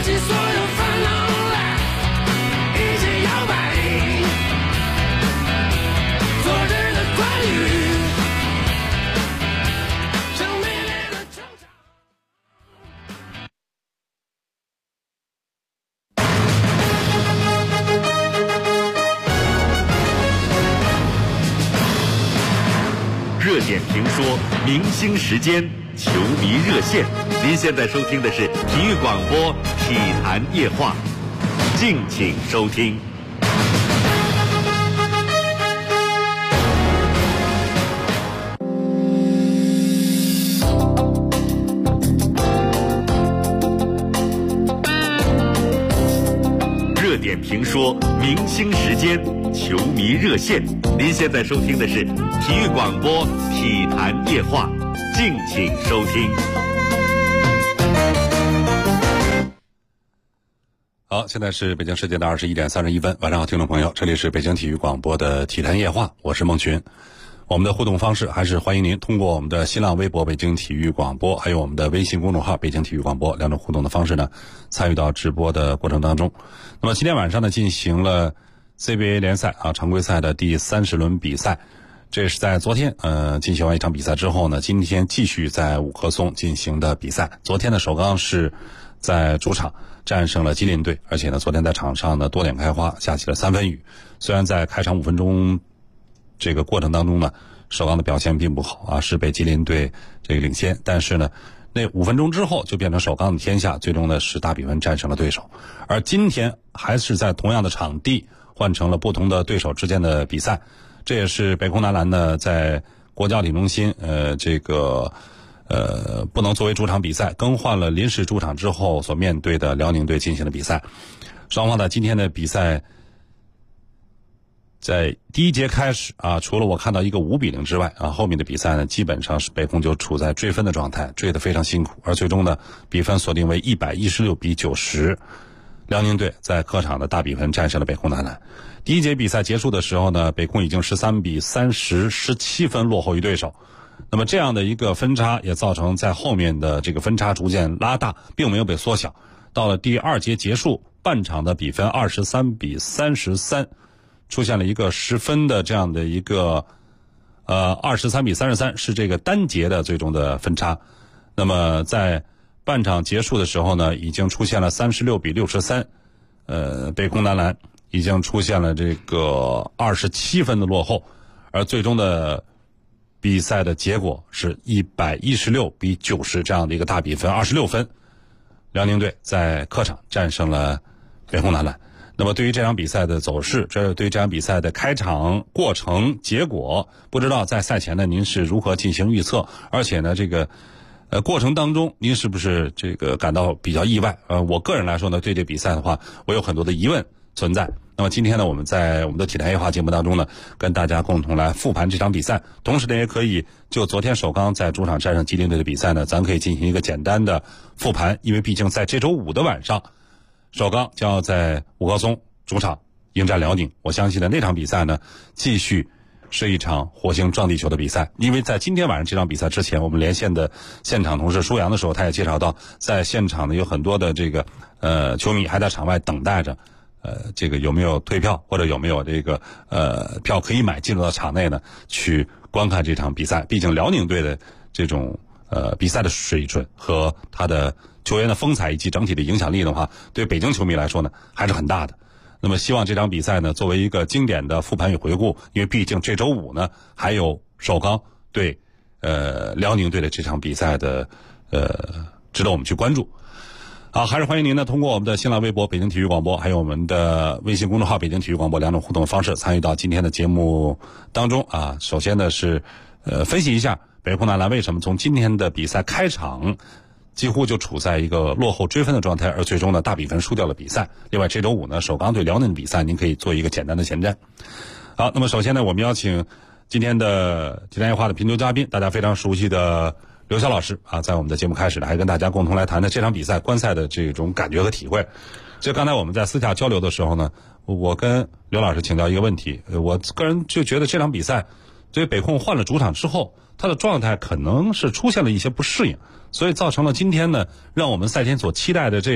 起所有烦恼来，一起摇摆。昨日的关于。 热点评说，明星时间，球迷热线。您现在收听的是体育广播体坛夜话，敬请收听。热点评说，明星时间，球迷热线。您现在收听的是体育广播体坛夜话，敬请收听。 好，现在是北京时间的21点31分，晚上好，听众朋友，这里是北京体育广播的体坛夜话，我是孟群。我们的互动方式还是欢迎您通过我们的新浪微博北京体育广播，还有我们的微信公众号北京体育广播两种互动的方式呢，参与到直播的过程当中。那么今天晚上呢，进行了 CBA 联赛常规赛的第30轮比赛，这是在昨天进行完一场比赛之后呢，今天继续在五棵松进行的比赛。昨天的首钢是在主场战胜了吉林队，而且呢，昨天在场上呢多点开花，下起了3分雨。虽然在开场5分钟这个过程当中呢，首钢的表现并不好是被吉林队这个领先，但是呢，那5分钟之后就变成首钢的天下，最终呢是大比分战胜了对手。而今天还是在同样的场地换成了不同的对手之间的比赛，这也是北控男篮呢在国家体育中心不能作为主场比赛，更换了临时主场之后所面对的辽宁队进行的比赛。双方的今天的比赛在第一节开始除了我看到一个5-0之外后面的比赛呢，基本上是北控就处在追分的状态，追得非常辛苦，而最终呢比分锁定为116-90，辽宁队在客场的大比分战胜了北控男篮。第一节比赛结束的时候呢，北控已经13-30 17分落后于对手。那么这样的一个分差也造成在后面的这个分差逐渐拉大，并没有被缩小。到了第2节结束，半场的比分23-33，出现了一个10分的这样的一个23-33是这个单节的最终的分差。那么在半场结束的时候呢，已经出现了36-63，北控男篮已经出现了这个27分的落后，而最终的比赛的结果是116-90这样的一个大比分，26分，辽宁队在客场战胜了北控男篮。那么对于这场比赛的走势，对于这场比赛的开场过程结果，不知道在赛前呢您是如何进行预测，而且呢这个过程当中您是不是这个感到比较意外？我个人来说呢，对这比赛的话我有很多的疑问存在。那么今天呢，我们在我们的体坛夜话节目当中呢，跟大家共同来复盘这场比赛，同时呢也可以就昨天首钢在主场战胜吉林队的比赛呢，咱可以进行一个简单的复盘，因为毕竟在这周5的晚上，首钢将要在五棵松主场迎战辽宁。我相信呢那场比赛呢，继续是一场火星撞地球的比赛。因为在今天晚上这场比赛之前，我们连线的现场同事舒阳的时候，他也介绍到，在现场呢有很多的这个球迷还在场外等待着。这个有没有退票，或者有没有这个票可以买进入到场内呢，去观看这场比赛。毕竟辽宁队的这种比赛的水准和他的球员的风采以及整体的影响力的话，对北京球迷来说呢还是很大的。那么希望这场比赛呢作为一个经典的复盘与回顾，因为毕竟这周5呢还有首钢对辽宁队的这场比赛的值得我们去关注。好，还是欢迎您呢通过我们的新浪微博北京体育广播，还有我们的微信公众号北京体育广播两种互动方式参与到今天的节目当中首先呢是分析一下北控男篮为什么从今天的比赛开场几乎就处在一个落后追分的状态，而最终呢大比分输掉了比赛。另外这周5呢首钢对辽宁的比赛，您可以做一个简单的前瞻。好，那么首先呢我们邀请今天的体坛夜话的评球嘉宾，大家非常熟悉的刘晓老师在我们的节目开始呢，还跟大家共同来谈谈这场比赛观赛的这种感觉和体会。就刚才我们在私下交流的时候呢，我跟刘老师请教一个问题，我个人就觉得这场比赛对于北控换了主场之后，他的状态可能是出现了一些不适应，所以造成了今天呢让我们赛前所期待的这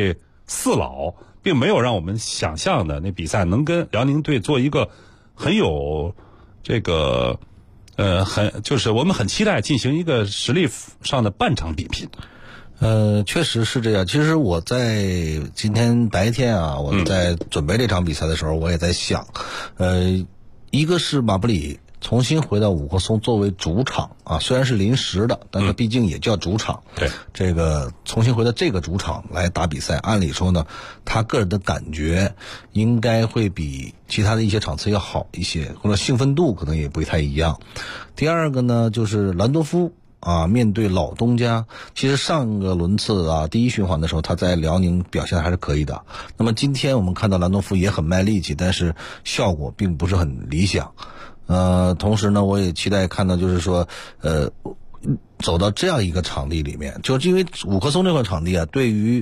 四老，并没有让我们想象的那比赛能跟辽宁队做一个很有这个就是我们很期待进行一个实力上的半场比拼。 确实是这样。其实我在今天白天啊，我在准备这场比赛的时候，我也在想，一个是马布里重新回到五棵松作为主场啊，虽然是临时的，但是毕竟也叫主场。 对， 这个重新回到这个主场来打比赛，按理说呢，他个人的感觉应该会比其他的一些场次要好一些，或者兴奋度可能也不太一样。第二个呢，就是兰多夫啊，面对老东家，其实上个轮次啊，第一循环的时候，他在辽宁表现还是可以的。那么今天我们看到兰多夫也很卖力气，但是效果并不是很理想。同时呢，我也期待看到就是说，走到这样一个场地里面，就是因为五棵松这块场地啊，对于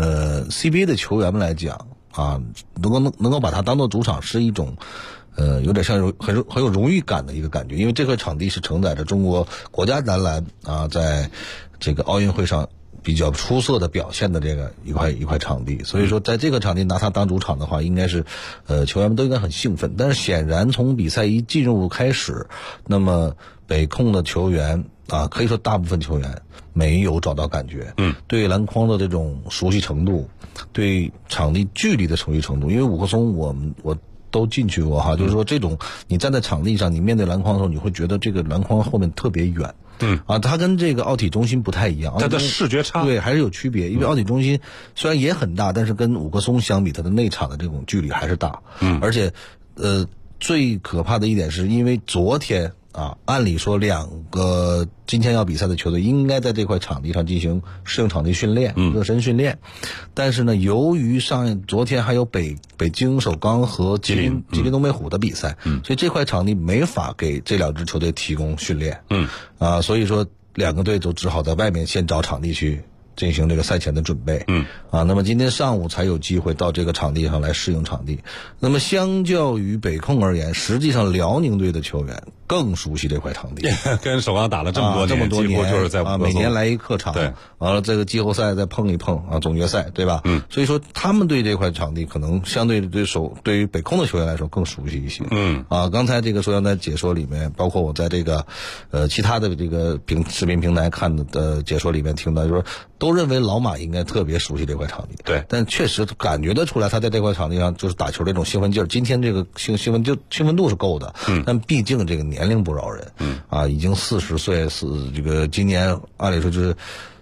CBA 的球员们来讲啊，能够把它当做主场是一种有点像很有荣誉感的一个感觉，因为这块场地是承载着中国国家男篮啊在这个奥运会上比较出色的表现的这个一块场地，所以说在这个场地拿它当主场的话，应该是球员们都应该很兴奋。但是显然从比赛一进入开始，那么北控的球员啊，可以说大部分球员没有找到感觉，对篮筐的这种熟悉程度，对场地距离的熟悉程度，因为五棵松我都进去过哈，就是说这种你站在场地上，你面对篮筐的时候，你会觉得这个篮筐后面特别远。它跟这个奥体中心不太一样， 它的视觉差对还是有区别，因为奥体中心虽然也很大，但是跟五棵松相比，它的内场的这种距离还是大。而且最可怕的一点是因为昨天啊，按理说两个今天要比赛的球队应该在这块场地上进行适应场地训练、热身训练，但是呢，由于昨天还有北京首钢和吉林东北虎的比赛，所以这块场地没法给这两支球队提供训练。所以说两个队都只好在外面先找场地去进行这个赛前的准备。那么今天上午才有机会到这个场地上来适应场地。那么相较于北控而言，实际上辽宁队的球员更熟悉这块场地， 跟首钢打了这么多年，几乎就是在每年来一客场， 对， 完了这个季后赛再碰一碰啊，总决赛对吧？所以说他们对这块场地可能相对对于北控的球员来说更熟悉一些。刚才这个说在解说里面，包括我在这个其他的这个视频平台看的解说里面听到，就是说都认为老马应该特别熟悉这块场地。 对， 但确实感觉得出来，他在这块场地上就是打球这种兴奋劲儿。今天这个兴奋度是够的，但毕竟这个年龄不饶人，已经40岁，这个今年按理说就是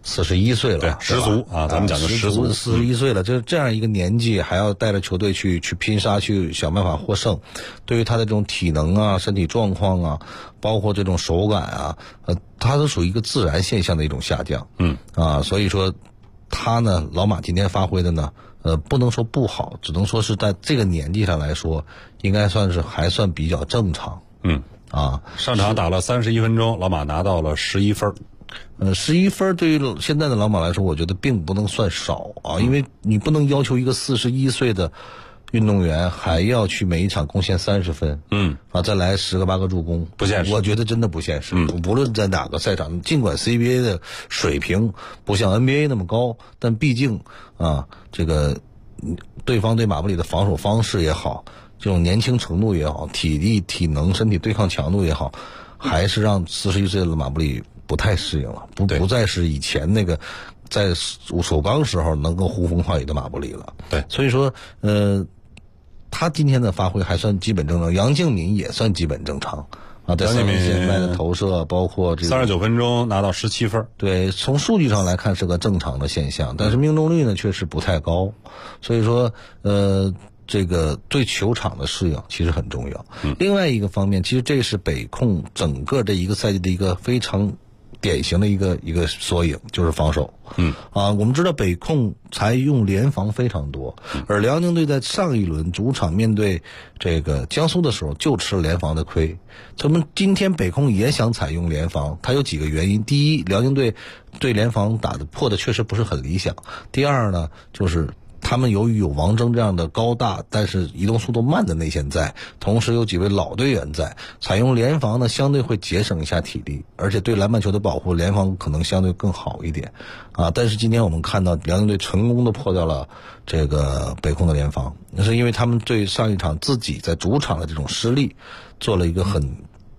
41岁了， 对，十足啊，咱们讲的十足 ，41岁了，就是这样一个年纪，还要带着球队去拼杀，去想办法获胜。对于他的这种体能啊、身体状况啊，包括这种手感啊，他都属于一个自然现象的一种下降。所以说他呢，老马今天发挥的呢，不能说不好，只能说是在这个年纪上来说，应该还算比较正常。 上场打了31分钟，老马拿到了11分。 11分对于现在的老马来说，我觉得并不能算少啊，因为你不能要求一个41岁的运动员还要去每一场贡献30分，再来10个8个助攻， 不现实。 我觉得真的不现实。不论在哪个赛场，尽管 CBA 的水平不像 NBA 那么高，但毕竟这个对方对马布里的防守方式也好，这种年轻程度也好，体力、体能、身体对抗强度也好，还是让41岁的马布里不太适应了，不再是以前那个在首钢时候能够呼风唤雨的马布里了。 对， 所以说他今天的发挥还算基本正常，杨敬敏也算基本正常啊，在3分线外的投射，包括这个 39分钟拿到17分。 对，从数据上来看是个正常的现象，但是命中率呢确实不太高，所以说这个对球场的适应其实很重要。另外一个方面，其实这是北控整个这一个赛季的一个非常典型的一个缩影，就是防守。我们知道北控采用联防非常多，而辽宁队在上一轮主场面对这个江苏的时候就吃了联防的亏。咱们今天北控也想采用联防，它有几个原因：第一，辽宁队对联防打的破的确实不是很理想；第二呢，就是他们由于有王铮这样的高大但是移动速度慢的内线在，同时有几位老队员在，采用联防呢相对会节省一下体力，而且对篮板球的保护联防可能相对更好一点啊。但是今天我们看到辽宁队成功的破掉了这个北控的联防，那是因为他们对上一场自己在主场的这种失利做了一个很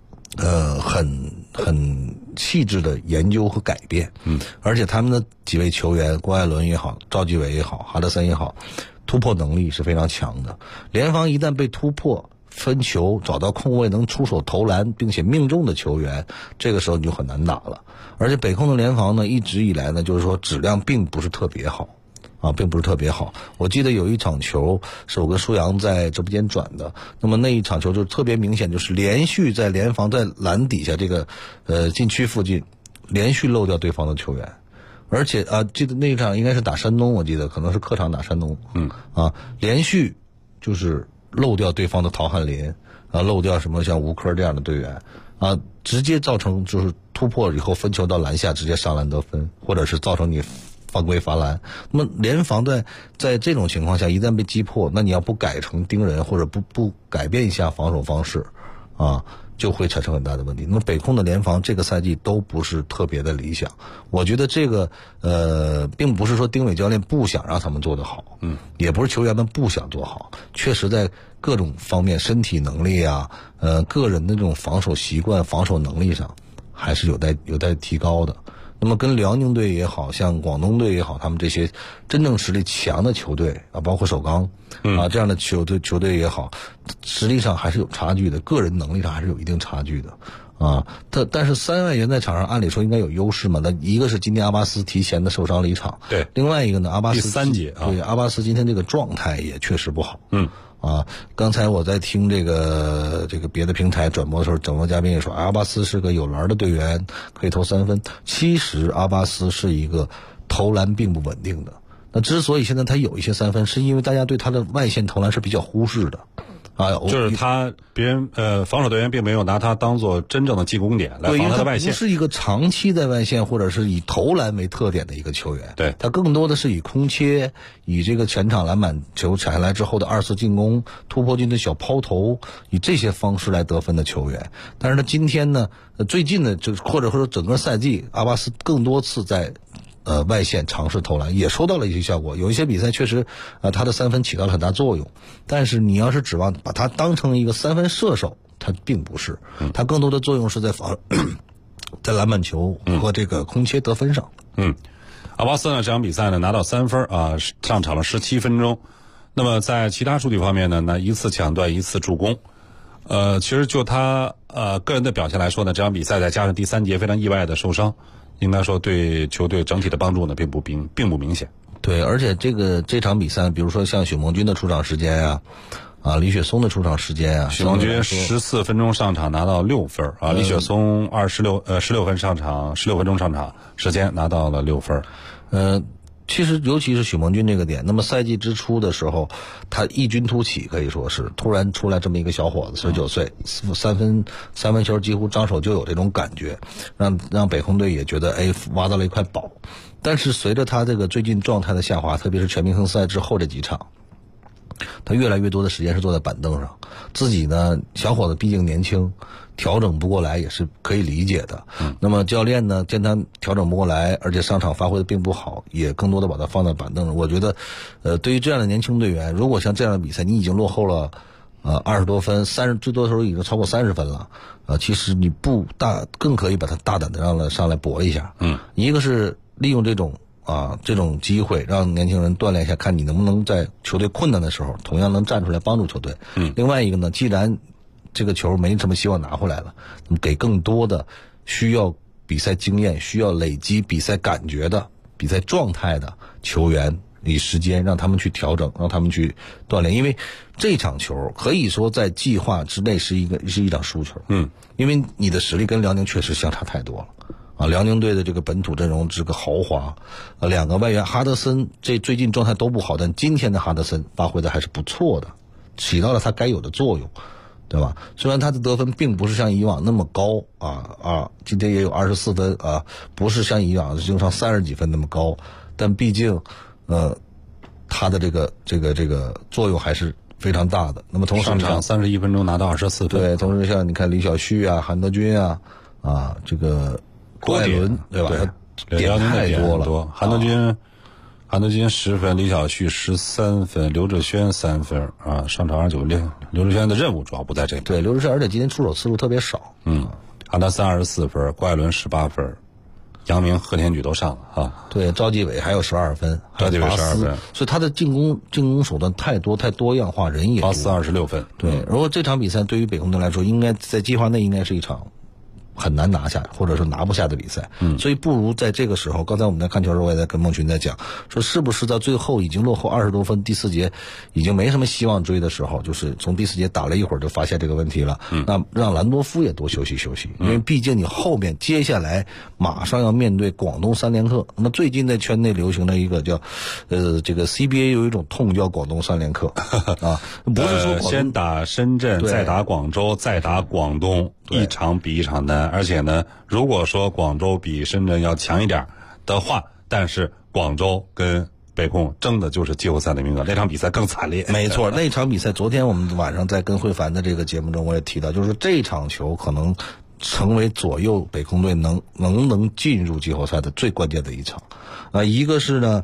细致的研究和改变。而且他们的几位球员，郭艾伦也好，赵继伟也好，哈德森也好，突破能力是非常强的。联防一旦被突破，分球找到空位能出手投篮并且命中的球员，这个时候你就很难打了。而且北控的联防呢，一直以来呢，就是说质量并不是特别好啊，并不是特别好。我记得有一场球是我跟舒阳在直播间转的，那么那一场球就特别明显，就是连续在联防在篮底下这个禁区附近连续漏掉对方的球员。而且记得那一场应该是打山东，我记得可能是客场打山东，连续就是漏掉对方的陶汉林漏掉什么像吴科这样的队员直接造成就是突破以后分球到篮下直接上篮得分，或者是造成你犯规罚篮。那么联防在这种情况下一旦被击破，那你要不改成盯人或者不改变一下防守方式就会产生很大的问题。那么北控的联防这个赛季都不是特别的理想，我觉得这个并不是说丁伟教练不想让他们做得好，也不是球员们不想做好，确实在各种方面身体能力个人的这种防守习惯防守能力上还是有待提高的。那么跟辽宁队也好，像广东队也好，他们这些真正实力强的球队包括首钢这样的球队也好，实力上还是有差距的，个人能力上还是有一定差距的但是3外援在场上按理说应该有优势嘛。那一个是今天阿巴斯提前的受伤离场， 对， 另外一个呢，阿巴斯第3节对，阿巴斯今天这个状态也确实不好。刚才我在听这个别的平台转播的时候，转播嘉宾也说阿巴斯是个有篮的队员，可以投3分。其实阿巴斯是一个投篮并不稳定的。那之所以现在他有一些3分，是因为大家对他的外线投篮是比较忽视的就是别人防守队员并没有拿他当做真正的进攻点来防他的外线， 不是一个长期在外线或者是以投篮为特点的一个球员。 对， 他更多的是以空切，以这个前场篮板球铲下来之后的2次进攻，突破进的小抛投，以这些方式来得分的球员。但是他今天呢，最近的或者说整个赛季，阿巴斯更多次在外线尝试投篮，也收到了一些效果。有一些比赛确实他的3分起到了很大作用，但是你要是指望把他当成一个3分射手，他并不是，他更多的作用是在在篮板球和这个空切得分上。 阿巴斯呢这场比赛呢拿到3分上场了17分钟。那么在其他数据方面呢，那1次抢断1次助攻。其实就他个人的表现来说呢，这场比赛再加上第3节非常意外的受伤，应该说对球队整体的帮助呢并不明显。对， 而且这场比赛，比如说像许梦军的出场时间李雪松的出场时间许梦军14分钟上场拿到6分李雪松16分上场，16分钟上场时间拿到了6分。 其实尤其是许梦军这个点，那么赛季之初的时候他异军突起，可以说是突然出来这么一个小伙子，19岁三分球几乎张手就有这种感觉，让北控队也觉得挖到了一块宝。但是随着他这个最近状态的下滑，特别是全明星赛之后这几场，他越来越多的时间是坐在板凳上，自己呢小伙子毕竟年轻，调整不过来也是可以理解的。那么教练呢见他调整不过来，而且上场发挥的并不好，也更多的把他放在板凳上。我觉得对于这样的年轻队员，如果像这样的比赛你已经落后了20多分，30最多的时候已经超过30分了其实你更可以把他大胆的让他上来搏一下。一个是利用这种机会让年轻人锻炼一下，看你能不能在球队困难的时候同样能站出来帮助球队。另外一个呢，既然这个球没什么希望拿回来了，那么给更多的需要比赛经验、需要累积比赛感觉的、比赛状态的球员以时间，让他们去调整，让他们去锻炼。因为这场球可以说在计划之内是一场输球。因为你的实力跟辽宁确实相差太多了。辽宁队的这个本土阵容这个豪华，2个外援哈德森最近状态都不好，但今天的哈德森发挥的还是不错的，起到了他该有的作用，对吧？虽然他的得分并不是像以往那么高今天也有24分不是像以往经常30几分那么高，但毕竟他的这个作用还是非常大的。那么同时上场31分钟拿到24分， 对，同时像你看李晓旭啊、韩德君啊，这个郭艾伦，对吧？他点太多了。 韩德君10分，李晓旭13分，刘志轩3分啊，上场29。刘志轩的任务主要不在这里。 对，刘志轩，而且今天出手次数特别少。 韩德森24分，郭艾伦18分，杨明、贺天举都上了啊。 对，赵继伟还有12分， 赵继伟12分， 所以他的进攻手段太多太多样化，人也多。 巴斯26分。 对，如果这场比赛对于北控队来说，应该在计划内应该是一场很难拿下，或者说拿不下的比赛。所以不如在这个时候，刚才我们在看球的时候，我也在跟孟群在讲，说是不是到最后已经落后20多分，第4节已经没什么希望追的时候，就是从第4节打了一会儿就发现这个问题了。那让兰多夫也多休息休息，因为毕竟你后面接下来马上要面对广东3连客。那么最近在圈内流行的一个叫这个 CBA 有一种痛叫广东3连客啊，不是说先打深圳，再打广州，再打广东，一场比一场难。而且呢，如果说广州比深圳要强一点的话，但是广州跟北控争的就是季后赛的名额，那场比赛更惨烈。 没错，那场比赛昨天我们晚上在跟慧凡的这个节目中我也提到，就是这场球可能成为左右北控队能进入季后赛的最关键的一场。一个是呢，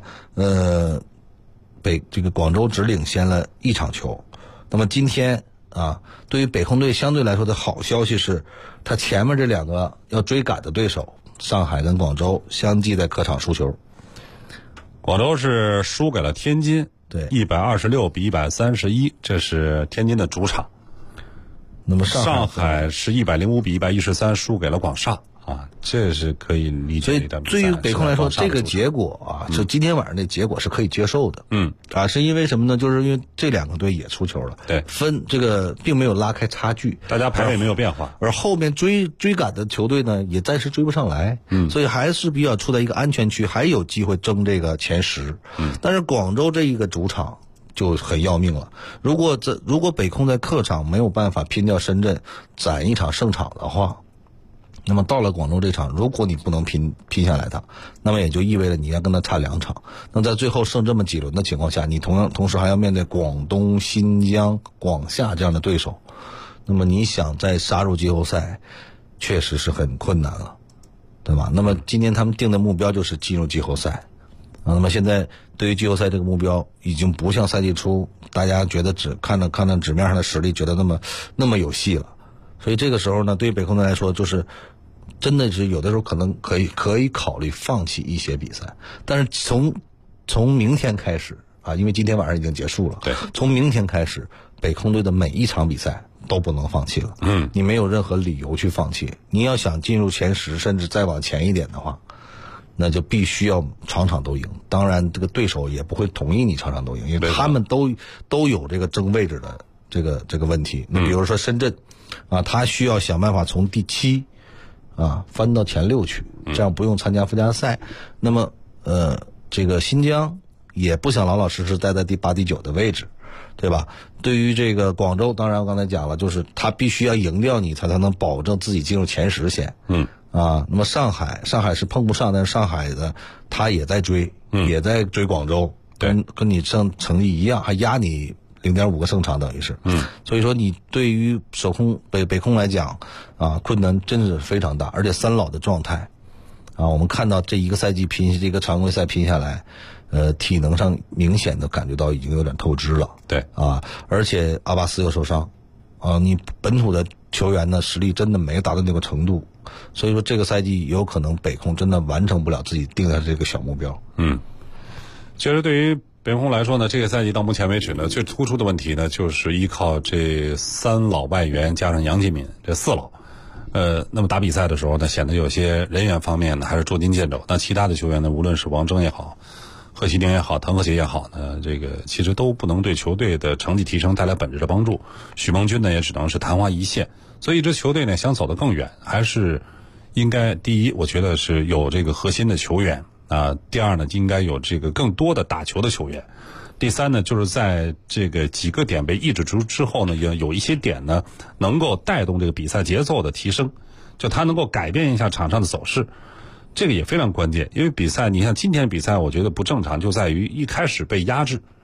这个广州只领先了1场球，那么今天对于北控队相对来说的好消息是，他前面这2个要追赶的对手上海跟广州相继在客场输球。 广州是输给了天津， 对 ，126比131，这是天津的主场。 那么上海是105比113输给了广厦啊，这是可以理解的。 所以对于北控来说，这个结果就今天晚上的结果是可以接受的。是因为什么呢？就是因为这2个队也出球了， 对， 这个并没有拉开差距， 大家排位没有变化， 而后面追赶的球队呢也暂时追不上来，所以还是比较处在一个安全区，还有机会争这个前10。但是广州这一个主场就很要命了。如果北控在客场没有办法拼掉深圳，攒一场胜场的话，那么到了广州这场，如果你不能拼下来它，那么也就意味着你要跟他差2场。那在最后剩这么几轮的情况下，你同时还要面对广东、新疆、广厦这样的对手，那么你想再杀入季后赛，确实是很困难了，对吧？那么今天他们定的目标就是进入季后赛。那么现在对于季后赛这个目标，已经不像赛季初大家觉得只看到纸面上的实力，觉得那么有戏了。所以这个时候呢，对于北控队来说，就是真的是有的时候可能可以考虑放弃一些比赛。但是从明天开始因为今天晚上已经结束了， 对， 从明天开始，北控队的每一场比赛都不能放弃了。你没有任何理由去放弃。你要想进入前10，甚至再往前一点的话，那就必须要场场都赢。当然这个对手也不会同意你场场都赢，因为他们都有这个争位置的这个问题。你比如说深圳他需要想办法从第7翻到前6去，这样不用参加附加赛。那么这个新疆也不想老老实实待在第8、第9的位置，对吧？对于这个广州，当然我刚才讲了，就是他必须要赢掉你，才能保证自己进入前10线。那么上海是碰不上，但是上海的他也在追，也在追广州，跟你成绩一样，还压你0.5个胜场，等于是。所以说你对于北控来讲困难真是非常大，而且3老的状态我们看到这一个赛季这个常规赛拼下来，体能上明显的感觉到已经有点透支了。 对而且阿巴斯又受伤你本土的球员呢实力真的没达到那个程度，所以说这个赛季有可能北控真的完成不了自己定的这个小目标。 其实对于北控来说呢，这个赛季到目前为止呢，最突出的问题呢，就是依靠这3老外援加上杨继敏这4老，那么打比赛的时候呢，显得有些人员方面呢还是捉襟见肘。那其他的球员呢，无论是王铮也好，贺西丁也好，滕和谐也好呢，这个其实都不能对球队的成绩提升带来本质的帮助。许梦军呢，也只能是昙花一现。所以这球队呢，想走得更远，还是应该第一，我觉得是有这个核心的球员第二呢，应该有这个更多的打球的球员。第三呢，就是在这个几个点被抑制住之后呢，也有一些点呢能够带动这个比赛节奏的提升，就它能够改变一下场上的走势，这个也非常关键。因为比赛，你像今天比赛，我觉得不正常就在于一开始被压制，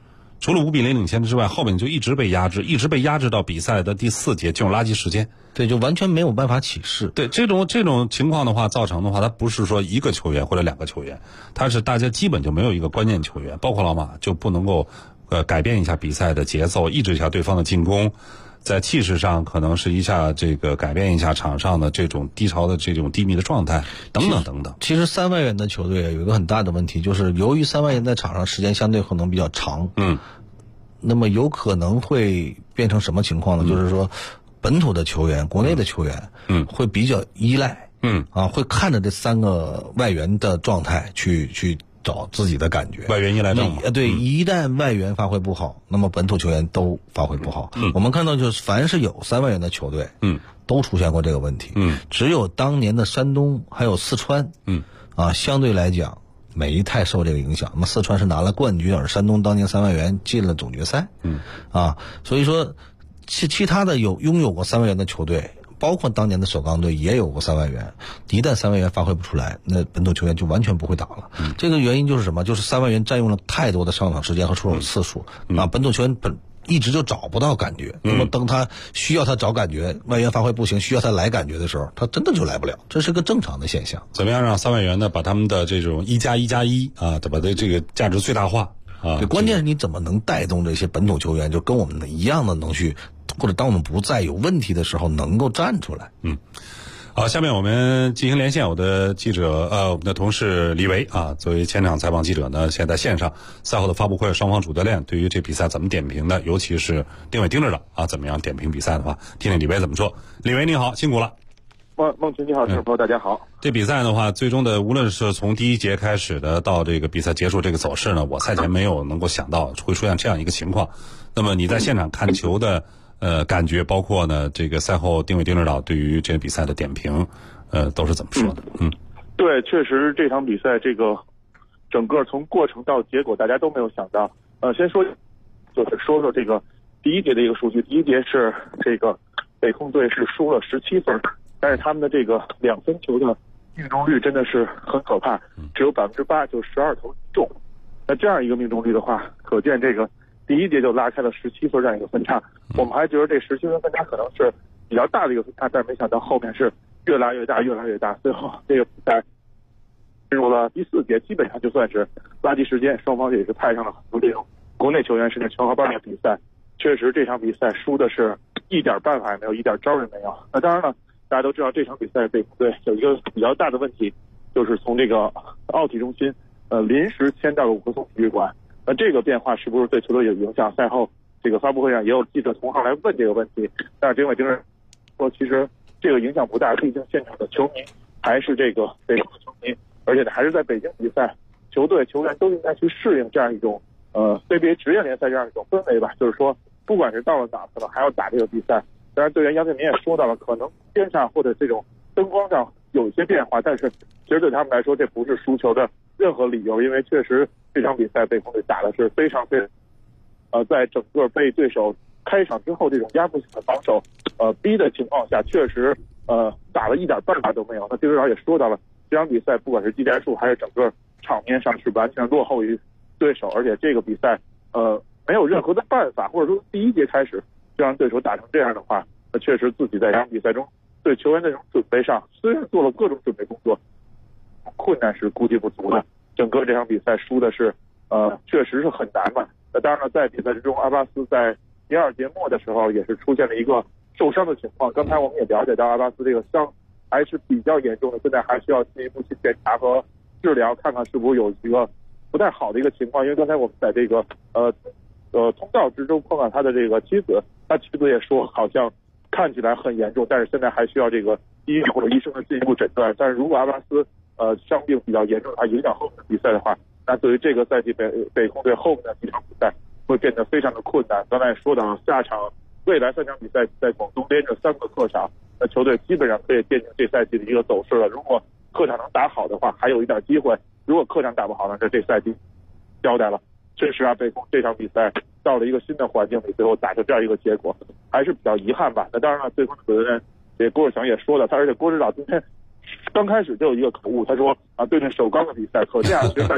除了5比0领先之外，后面就一直被压制，一直被压制到比赛的第4节进入垃圾时间。 对，就完全没有办法起势。 对，这种情况的话，造成的话，它不是说一个球员或者2个球员，它是大家基本就没有一个关键球员，包括老马就不能够改变一下比赛的节奏，抑制一下对方的进攻，在气势上可能是一下这个改变一下场上的这种低潮的这种低迷的状态，等等等等。 其实3万元的球队有一个很大的问题，就是由于3万元在场上时间相对可能比较长，那么有可能会变成什么情况呢？就是说，本土的球员、国内的球员，会比较依赖，会看着这3个外援的状态去找自己的感觉。 外援依赖症。 对，一旦外援发挥不好，那么本土球员都发挥不好。我们看到就是凡是有3万元的球队，都出现过这个问题。只有当年的山东还有四川，相对来讲没太受这个影响。那么四川是拿了冠军，而山东当年3万元进了总决赛。所以说其他的拥有过3万元的球队，包括当年的首钢队也有过3万元，一旦3万元发挥不出来，那本土球员就完全不会打了。这个原因就是什么？就是3万元占用了太多的上场时间和出手次数，本土球员一直就找不到感觉。那么等他需要他找感觉，外援发挥不行，需要他来感觉的时候，他真的就来不了，这是个正常的现象。 怎么样让3万元呢把他们的这种1+1+1把它这个价值最大化？ 对，关键是你怎么能带动这些本土球员，就跟我们一样的能去，或者当我们不在有问题的时候能够站出来。 好，下面我们进行连线，我的记者我们的同事李维作为前场采访记者呢，现在线上赛后的发布会，双方主教练对于这比赛怎么点评的，尤其是丁伟丁指导怎么样点评比赛的话，听听李维怎么说。李维你好，辛苦了。 孟群你好，主播大家好。 这比赛的话，最终的无论是从第1节开始的到这个比赛结束这个走势呢，我赛前没有能够想到会出现这样一个情况。那么你在现场看球的感觉，包括呢这个赛后丁指导对于这个比赛的点评，都是怎么说的？ 对，确实这场比赛这个整个从过程到结果，大家都没有想到。先说这个第1节的一个数据，第1节是这个北控队是输了17分。但是他们的这个2分球的命中率真的是很可怕，只有8%，就12投中。那这样一个命中率的话，可见这个第1节就拉开了17分这样一个分差。我们还觉得这17分分差可能是比较大的一个分差，但是没想到后面是越拉越大，越拉越大。最后这个比赛进入了第4节，基本上就算是垃圾时间，双方也是派上了很多这种国内球员甚至全华班的比赛。确实这场比赛输的是一点办法也没有，一点招也没有。那当然了，大家都知道这场比赛北控队有一个比较大的问题，就是从这个奥体中心临时迁到了五棵松体育馆。那这个变化是不是对球队有影响？赛后这个发布会上也有记者同行来问这个问题，但是丁伟说其实这个影响不大，毕竟现场的球迷还是这个北控的球迷，而且还是在北京比赛，球队球员都应该去适应这样一种CBA 职业联赛这样一种氛围吧。就是说不管是到了哪可能还要打这个比赛。当然队员杨建民也说到了，可能边上或者这种灯光上有一些变化，但是其实对他们来说这不是输球的任何理由，因为确实这场比赛北控队打的是非常在整个被对手开场之后这种压迫性的防守逼的情况下，确实打了一点办法都没有。那丁指导也说到了，这场比赛不管是技战术还是整个场面上是完全落后于对手，而且这个比赛没有任何的办法，或者说第1节开始就让对手打成这样的话，那确实自己在这场比赛中对球员那种准备上，虽然做了各种准备工作，困难是估计不足的。整个这场比赛输的是确实是很难嘛。那当然了，在比赛之中，阿巴斯在第2节末的时候也是出现了一个受伤的情况。刚才我们也了解到阿巴斯这个伤还是比较严重的，现在还需要进一步去检查和治疗，看看是不是有一个不太好的一个情况。因为刚才我们在这个通道之中碰到他的这个妻子，他妻子也说好像看起来很严重，但是现在还需要这个医院或者医生的进一步诊断。但是如果阿巴斯伤病比较严重，它影响后面的比赛的话，那对于这个赛季北控队后面的几场比赛会变得非常的困难。刚才也说到了，下场未来3场比赛在广东连着3个客场，那球队基本上可以奠定这赛季的一个走势了。如果客场能打好的话，还有一点机会；如果客场打不好呢，这赛季交代了。确实北控这场比赛到了一个新的环境里，最后打成这样一个结果，还是比较遗憾吧。那当然了，最后的主任这郭志强也说了，而且郭指导今天刚开始就有一个口误，他说对阵首钢的比赛，可见其实大家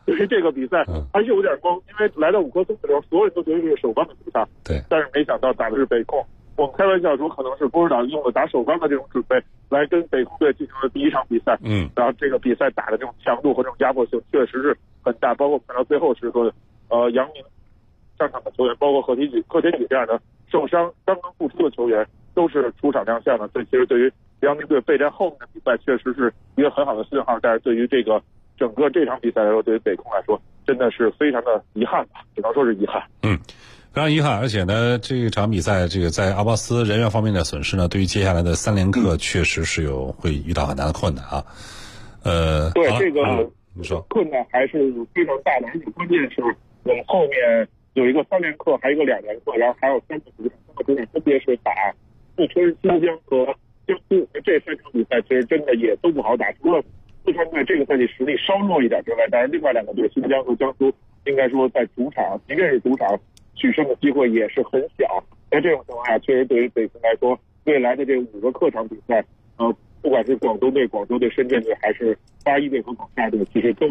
对于这个比赛还是有点懵，因为来到五棵松的时候，所有人都觉得这是首钢的主场， 对， 但是没想到打的是北控。我们开玩笑说，可能是郭指导用了打首钢的这种准备来跟北控队进行了第一场比赛。然后这个比赛打的这种强度和这种压迫性确实是很大，包括看到最后时刻，杨明上场的球员，包括贺天宇这样的受伤刚刚复出的球员都是出场亮相的。这其实对于辽宁队备战后面的比赛确实是一个很好的信号，但是对于这个整个这场比赛来说，对于北控来说真的是非常的遗憾吧，只能说是遗憾。 非常遗憾，而且呢，这场比赛这个在阿巴斯人员方面的损失呢，对于接下来的3连客确实是会遇到很大的困难啊。 对这个你说困难还是非常大的，而且关键是我们后面有一个3连客，还有一个2连客，然后还有3个主场分别是打四川、新疆和江苏。这3场比赛其实真的也都不好打，除了四川队这个赛季实力稍弱一点之外，但是另外2个队新疆和江苏应该说在主场，即便是主场取胜的机会也是很小。在这种情况下，确实对于北控来说，未来的这5个客场比赛，不管是广州队、深圳队，还是81队和广厦队，其实都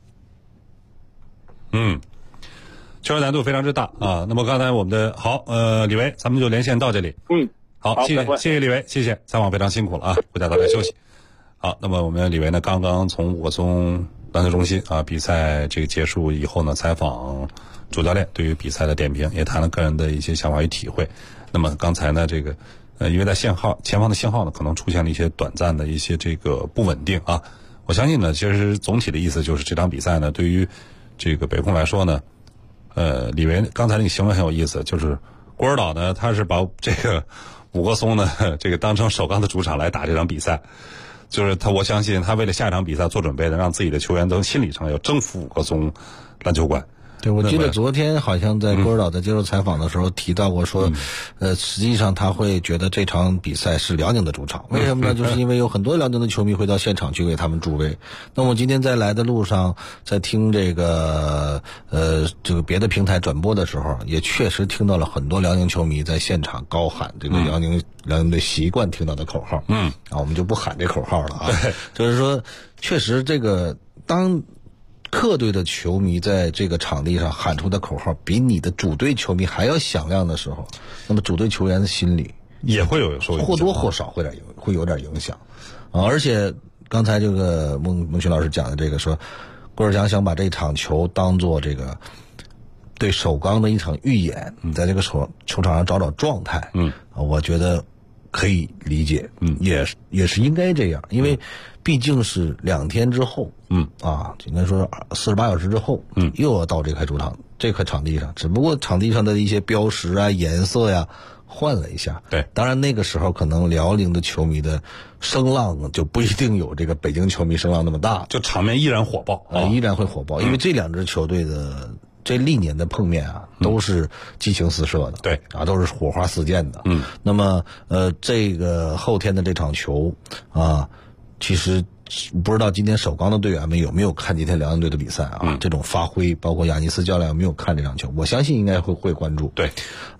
确实难度非常之大啊。那么刚才我们的李维，咱们就连线到这里。好，谢谢李维，谢谢，采访非常辛苦了啊，回家早点休息。好，那么我们李维呢，刚刚从五棵松篮球中心比赛这个结束以后呢，采访主教练对于比赛的点评，也谈了个人的一些想法与体会。那么刚才呢，这个因为在前方的信号呢，可能出现了一些短暂的一些这个不稳定啊。我相信呢，其实总体的意思就是这场比赛呢，对于这个北控来说呢，李维刚才那个行为很有意思，就是郭指导呢，他是把这个五棵松呢这个当成首钢的主场来打这场比赛。就是我相信他为了下一场比赛做准备的，让自己的球员都心理上要征服五棵松篮球馆。 对，我记得昨天好像在郭指导在接受采访的时候提到过说，实际上他会觉得这场比赛是辽宁的主场，为什么呢？就是因为有很多辽宁的球迷会到现场去为他们助威。那么今天在来的路上，在听这个别的平台转播的时候，也确实听到了很多辽宁球迷在现场高喊这个辽宁队习惯听到的口号。我们就不喊这口号了啊。就是说，确实这个当客队的球迷在这个场地上喊出的口号比你的主队球迷还要响亮的时候，那么主队球员的心理也会有受影响， 或多或少会有点影响而且刚才这个孟群老师讲的这个说，郭志强想把这场球当做这个对首钢的一场预演，在这个球场上找状态。我觉得可以理解，也是应该这样，因为毕竟是2天之后，应该说48小时之后，又要到这块场地上，只不过场地上的一些标识啊、颜色呀换了一下。 对， 当然那个时候可能辽宁的球迷的声浪就不一定有这个北京球迷声浪那么大， 就场面依然火爆依然会火爆，因为这2支球队的这历年的碰面都是激情四射的， 对都是火花四溅的。那么这个后天的这场球其实不知道今天首钢的队员们有没有看今天辽宁队的比赛这种发挥，包括亚尼斯教练有没有看这场球？我相信应该会关注。 对，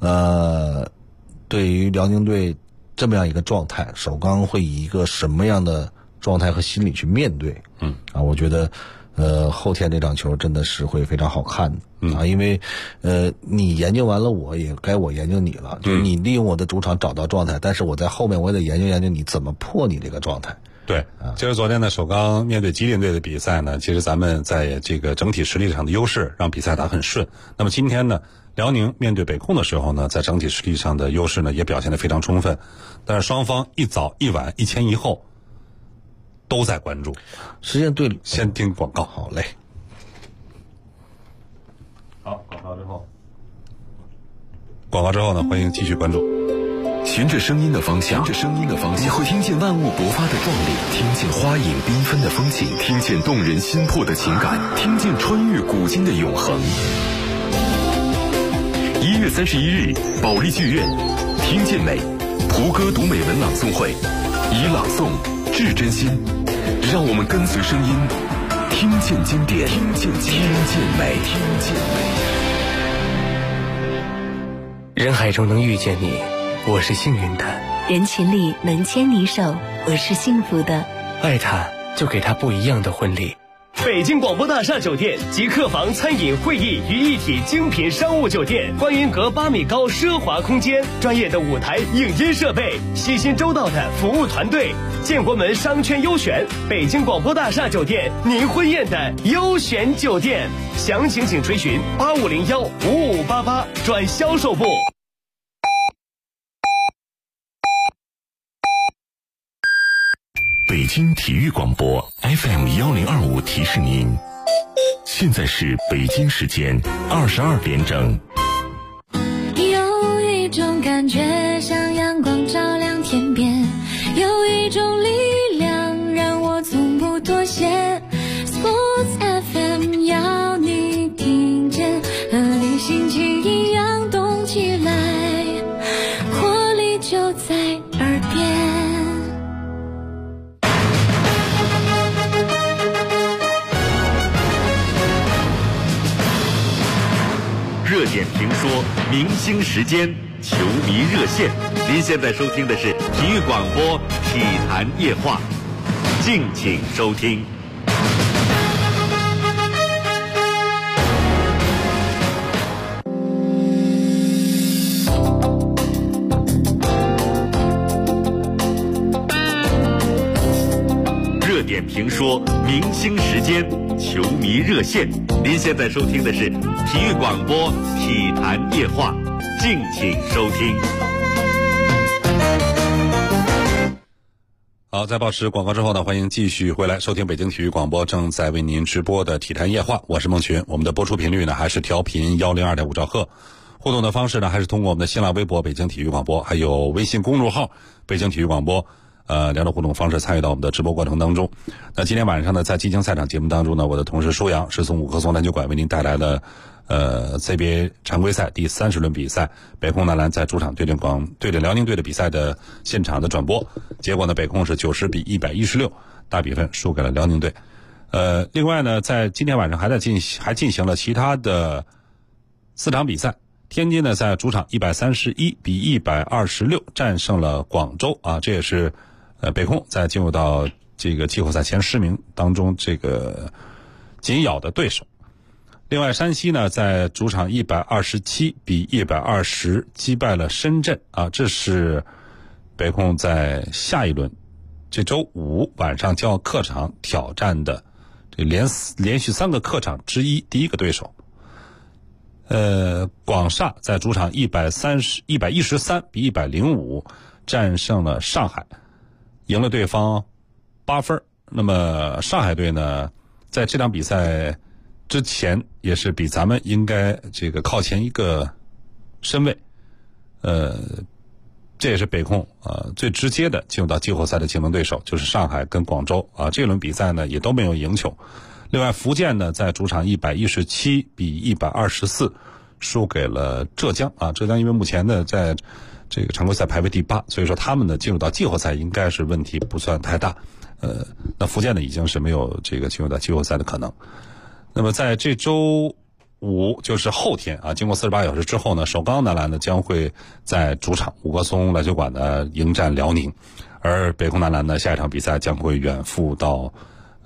对于辽宁队这么样一个状态，首钢会以一个什么样的状态和心理去面对？我觉得。后天这场球真的是会非常好看的因为你研究完了我也该我研究你了，就是你利用我的主场找到状态，但是我在后面我也得研究你怎么破你这个状态。 对，其实昨天呢首钢面对吉林队的比赛呢，其实咱们在这个整体实力上的优势让比赛打很顺。那么今天呢辽宁面对北控的时候呢，在整体实力上的优势呢也表现得非常充分，但是双方一早一晚一前一后都在关注。 实际上对， 先听广告。 好嘞。 好，广告之后呢，欢迎继续关注。 循着声音的方向，你会听见万物勃发的壮丽，听见花影缤纷的风景，听见动人心魄的情感，听见穿越古今的永恒。1月31日，保利剧院，听见美，蒲歌读美文朗诵会，以朗诵致真心，让我们跟随声音，听见经典，听见美。 人海中能遇见你，我是幸运的； 人群里能牵你手，我是幸福的。 爱他，就给他不一样的婚礼。 北京广播大厦酒店集客房、餐饮、会议于一体精品商务酒店，观音阁8米高奢华空间，专业的舞台影音设备，细心周到的服务团队，建国门商圈优选，北京广播大厦酒店，您婚宴的优选酒店。详情请垂询85015588转销售部。 北京体育广播 FM1025提示您，现在是北京时间22点整。 有一种感觉像阳光照亮天边，有一种力量让我从不妥协。Sports FM 要你听见，和你心情一样动起来，活力就在耳边。 热点评说，明星时间，球迷热线。您现在收听的是体育广播体坛夜话，敬请收听。热点评说，明星时间，球迷热线。您现在收听的是体育广播体坛夜话，敬请收听。 好，在报时广告之后呢，欢迎继续回来收听北京体育广播正在为您直播的体坛夜话，我是孟群。我们的播出频率呢还是调频102.5兆赫，互动的方式呢还是通过我们的新浪微博北京体育广播，还有微信公众号北京体育广播。两种互动方式参与到我们的直播过程当中。那今天晚上呢，在激情赛场节目当中呢，我的同事舒阳是从五棵松篮球馆为您带来的CBA 常规赛第30轮比赛，北控男篮在主场对阵辽宁队的比赛的现场的转播。结果呢，北控是90比116大比分输给了辽宁队。另外呢，在今天晚上还进行了其他的4场比赛。天津呢在主场131比126战胜了广州啊，这也是北控在进入到这个季后赛前10名当中这个紧咬的对手。另外，山西呢在主场127比120击败了深圳啊，这是北控在下一轮这周5晚上将要客场挑战的这连续3个客场之一第一个对手。广厦在主场113比105战胜了上海，赢了对方8分。那么上海队呢，在这场比赛之前也是比咱们应该这个靠前一个身位。这也是北控最直接的进入到季后赛的竞争对手，就是上海跟广州啊。这轮比赛呢也都没有赢球。另外，福建呢在主场117比124输给了浙江啊。浙江因为目前呢在这个常规赛排位第8，所以说他们呢进入到季后赛应该是问题不算太大。那福建呢已经是没有这个进入到季后赛的可能。那么在这周5，就是后天啊，经过48小时之后呢，首钢男篮呢将会在主场五棵松篮球馆呢迎战辽宁，而北控男篮呢下一场比赛将会远赴到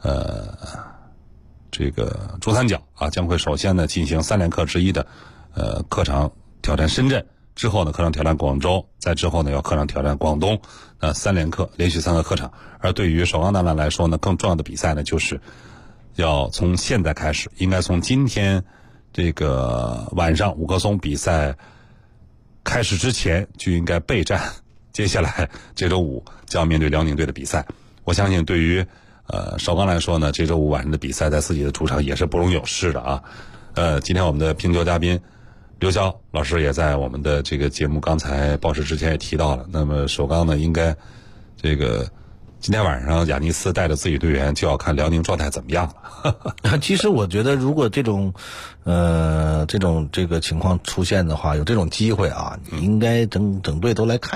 这个珠三角啊，将会首先呢进行3连客之一的客场挑战深圳，之后呢客场挑战广州，再之后呢要客场挑战广东，3连客连续3个客场。而对于首钢男篮来说呢，更重要的比赛呢就是要从现在开始，应该从今天这个晚上五棵松比赛开始之前就应该备战接下来这周5将要面对辽宁队的比赛。我相信对于首钢来说呢，这周5晚上的比赛在自己的主场也是不容有失的啊。今天我们的评球嘉宾刘潇老师也在我们的这个节目刚才报时之前也提到了，那么首钢呢应该这个今天晚上亚尼斯带着自己队员就要看辽宁状态怎么样了。 其实我觉得如果这种这个情况出现的话，有这种机会啊，你应该整队都来看一看。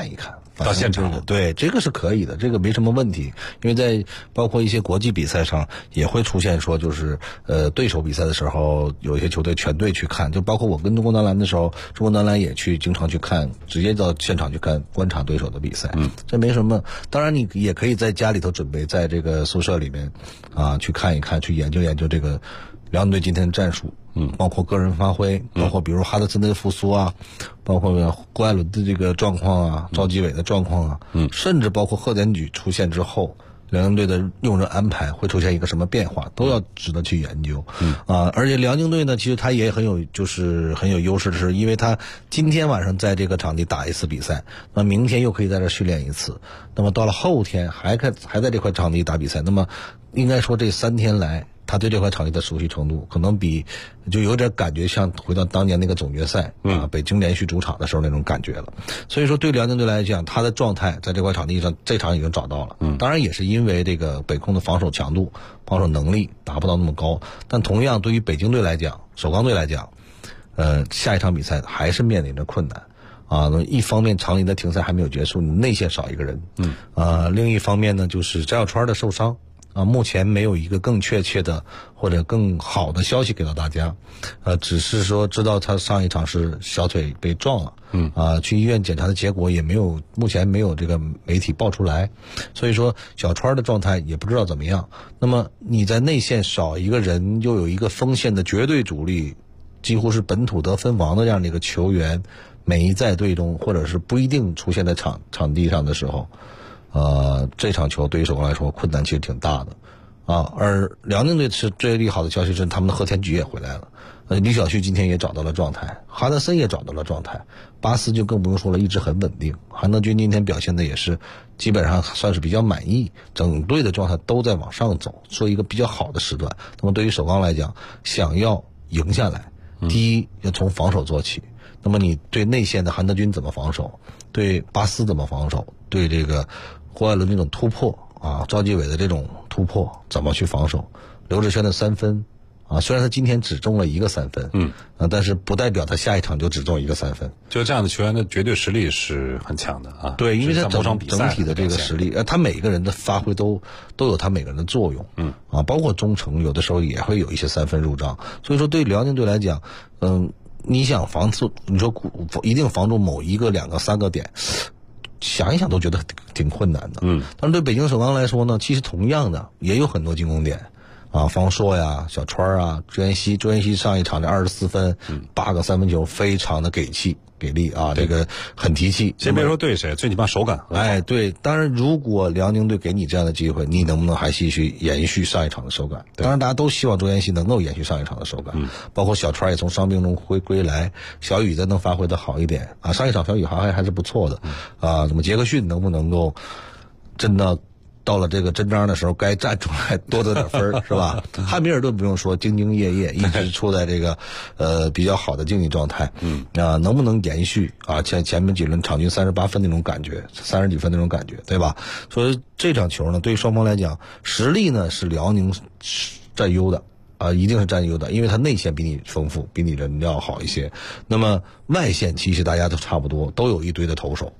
到现场， 对，这个是可以的，这个没什么问题。因为在包括一些国际比赛上也会出现说，就是对手比赛的时候，有一些球队全队去看，就包括我跟中国男篮的时候，中国男篮也经常去看，直接到现场去看观察对手的比赛。这没什么。当然你也可以在家里头准备，在这个宿舍里面去看一看，去研究研究这个辽宁队今天的战术。包括个人发挥，包括比如哈德森的复苏啊，包括郭艾伦的这个状况啊，赵继伟的状况啊，甚至包括贺典举出现之后，辽宁队的用人安排会出现一个什么变化，都要值得去研究。而且辽宁队呢，其实他也很有优势的是，因为他今天晚上在这个场地打一次比赛，那明天又可以在这训练一次，那么到了后天还在这块场地打比赛，那么应该说这3天来，他对这块场地的熟悉程度，可能就有点感觉像回到当年那个总决赛北京连续主场的时候那种感觉了。所以说对辽宁队来讲，他的状态在这块场地上这场已经找到了。当然也是因为这个北控的防守强度、防守能力达不到那么高，但同样对于北京队来讲、首钢队来讲，下一场比赛还是面临着困难。一方面长林的停赛还没有结束，你内线少一个人。另一方面呢，就是翟小川的受伤。目前没有一个更确切的或者更好的消息给到大家，只是说知道他上一场是小腿被撞了，去医院检查的结果也目前没有这个媒体爆出来，所以说小川的状态也不知道怎么样。那么你在内线少一个人，又有一个锋线的绝对主力，几乎是本土得分王的这样的一个球员，没在队中或者是不一定出现在场地上的时候，这场球对于首钢来说困难其实挺大的而辽宁队是最利好的消息是他们的贺田举也回来了，李晓旭今天也找到了状态，哈德森也找到了状态，巴斯就更不用说了，一直很稳定，韩德君今天表现的也是基本上算是比较满意，整队的状态都在往上走，说一个比较好的时段。那么对于首钢来讲，想要赢下来，第一要从防守做起，那么你对内线的韩德君怎么防守，对巴斯怎么防守，对这个郭艾伦这种突破赵继伟的这种突破怎么去防守，刘志轩的3分虽然他今天只中了1个3分，但是不代表他下一场就只中1个3分。 就这样的球员的绝对实力是很强的对，因为他整体的这个实力，他每个人的发挥都有他每个人的作用，包括中程有的时候也会有一些3分入账。所以说对辽宁队来讲，你想你说一定防住某1个、2个、3个点，想一想都觉得挺困难的。但是对北京首钢来说呢，其实同样的也有很多进攻点方硕呀、小川朱彦西上一场的24分，8个3分球，非常的给力这个很提气。 先别说对谁，最起码手感。 对，当然如果辽宁队给你这样的机会，你能不能还继续延续上一场的手感？当然大家都希望朱彦西能够延续上一场的手感，包括小川也从伤病中归来，小雨再能发挥的好一点上一场小雨还是不错的那么杰克逊能不能够真的到了这个真章的时候该站出来多得点分是吧？汉密尔顿不用说，兢兢业业，一直处在这个比较好的竞技状态，能不能延续前面几轮场均38分那种感觉，30几分那种感觉，对吧？所以这场球呢，对于双方来讲，实力呢是辽宁占优的一定是占优的，因为他内线比你丰富，比你人要好一些。那么外线其实大家都差不多，都有一堆投手，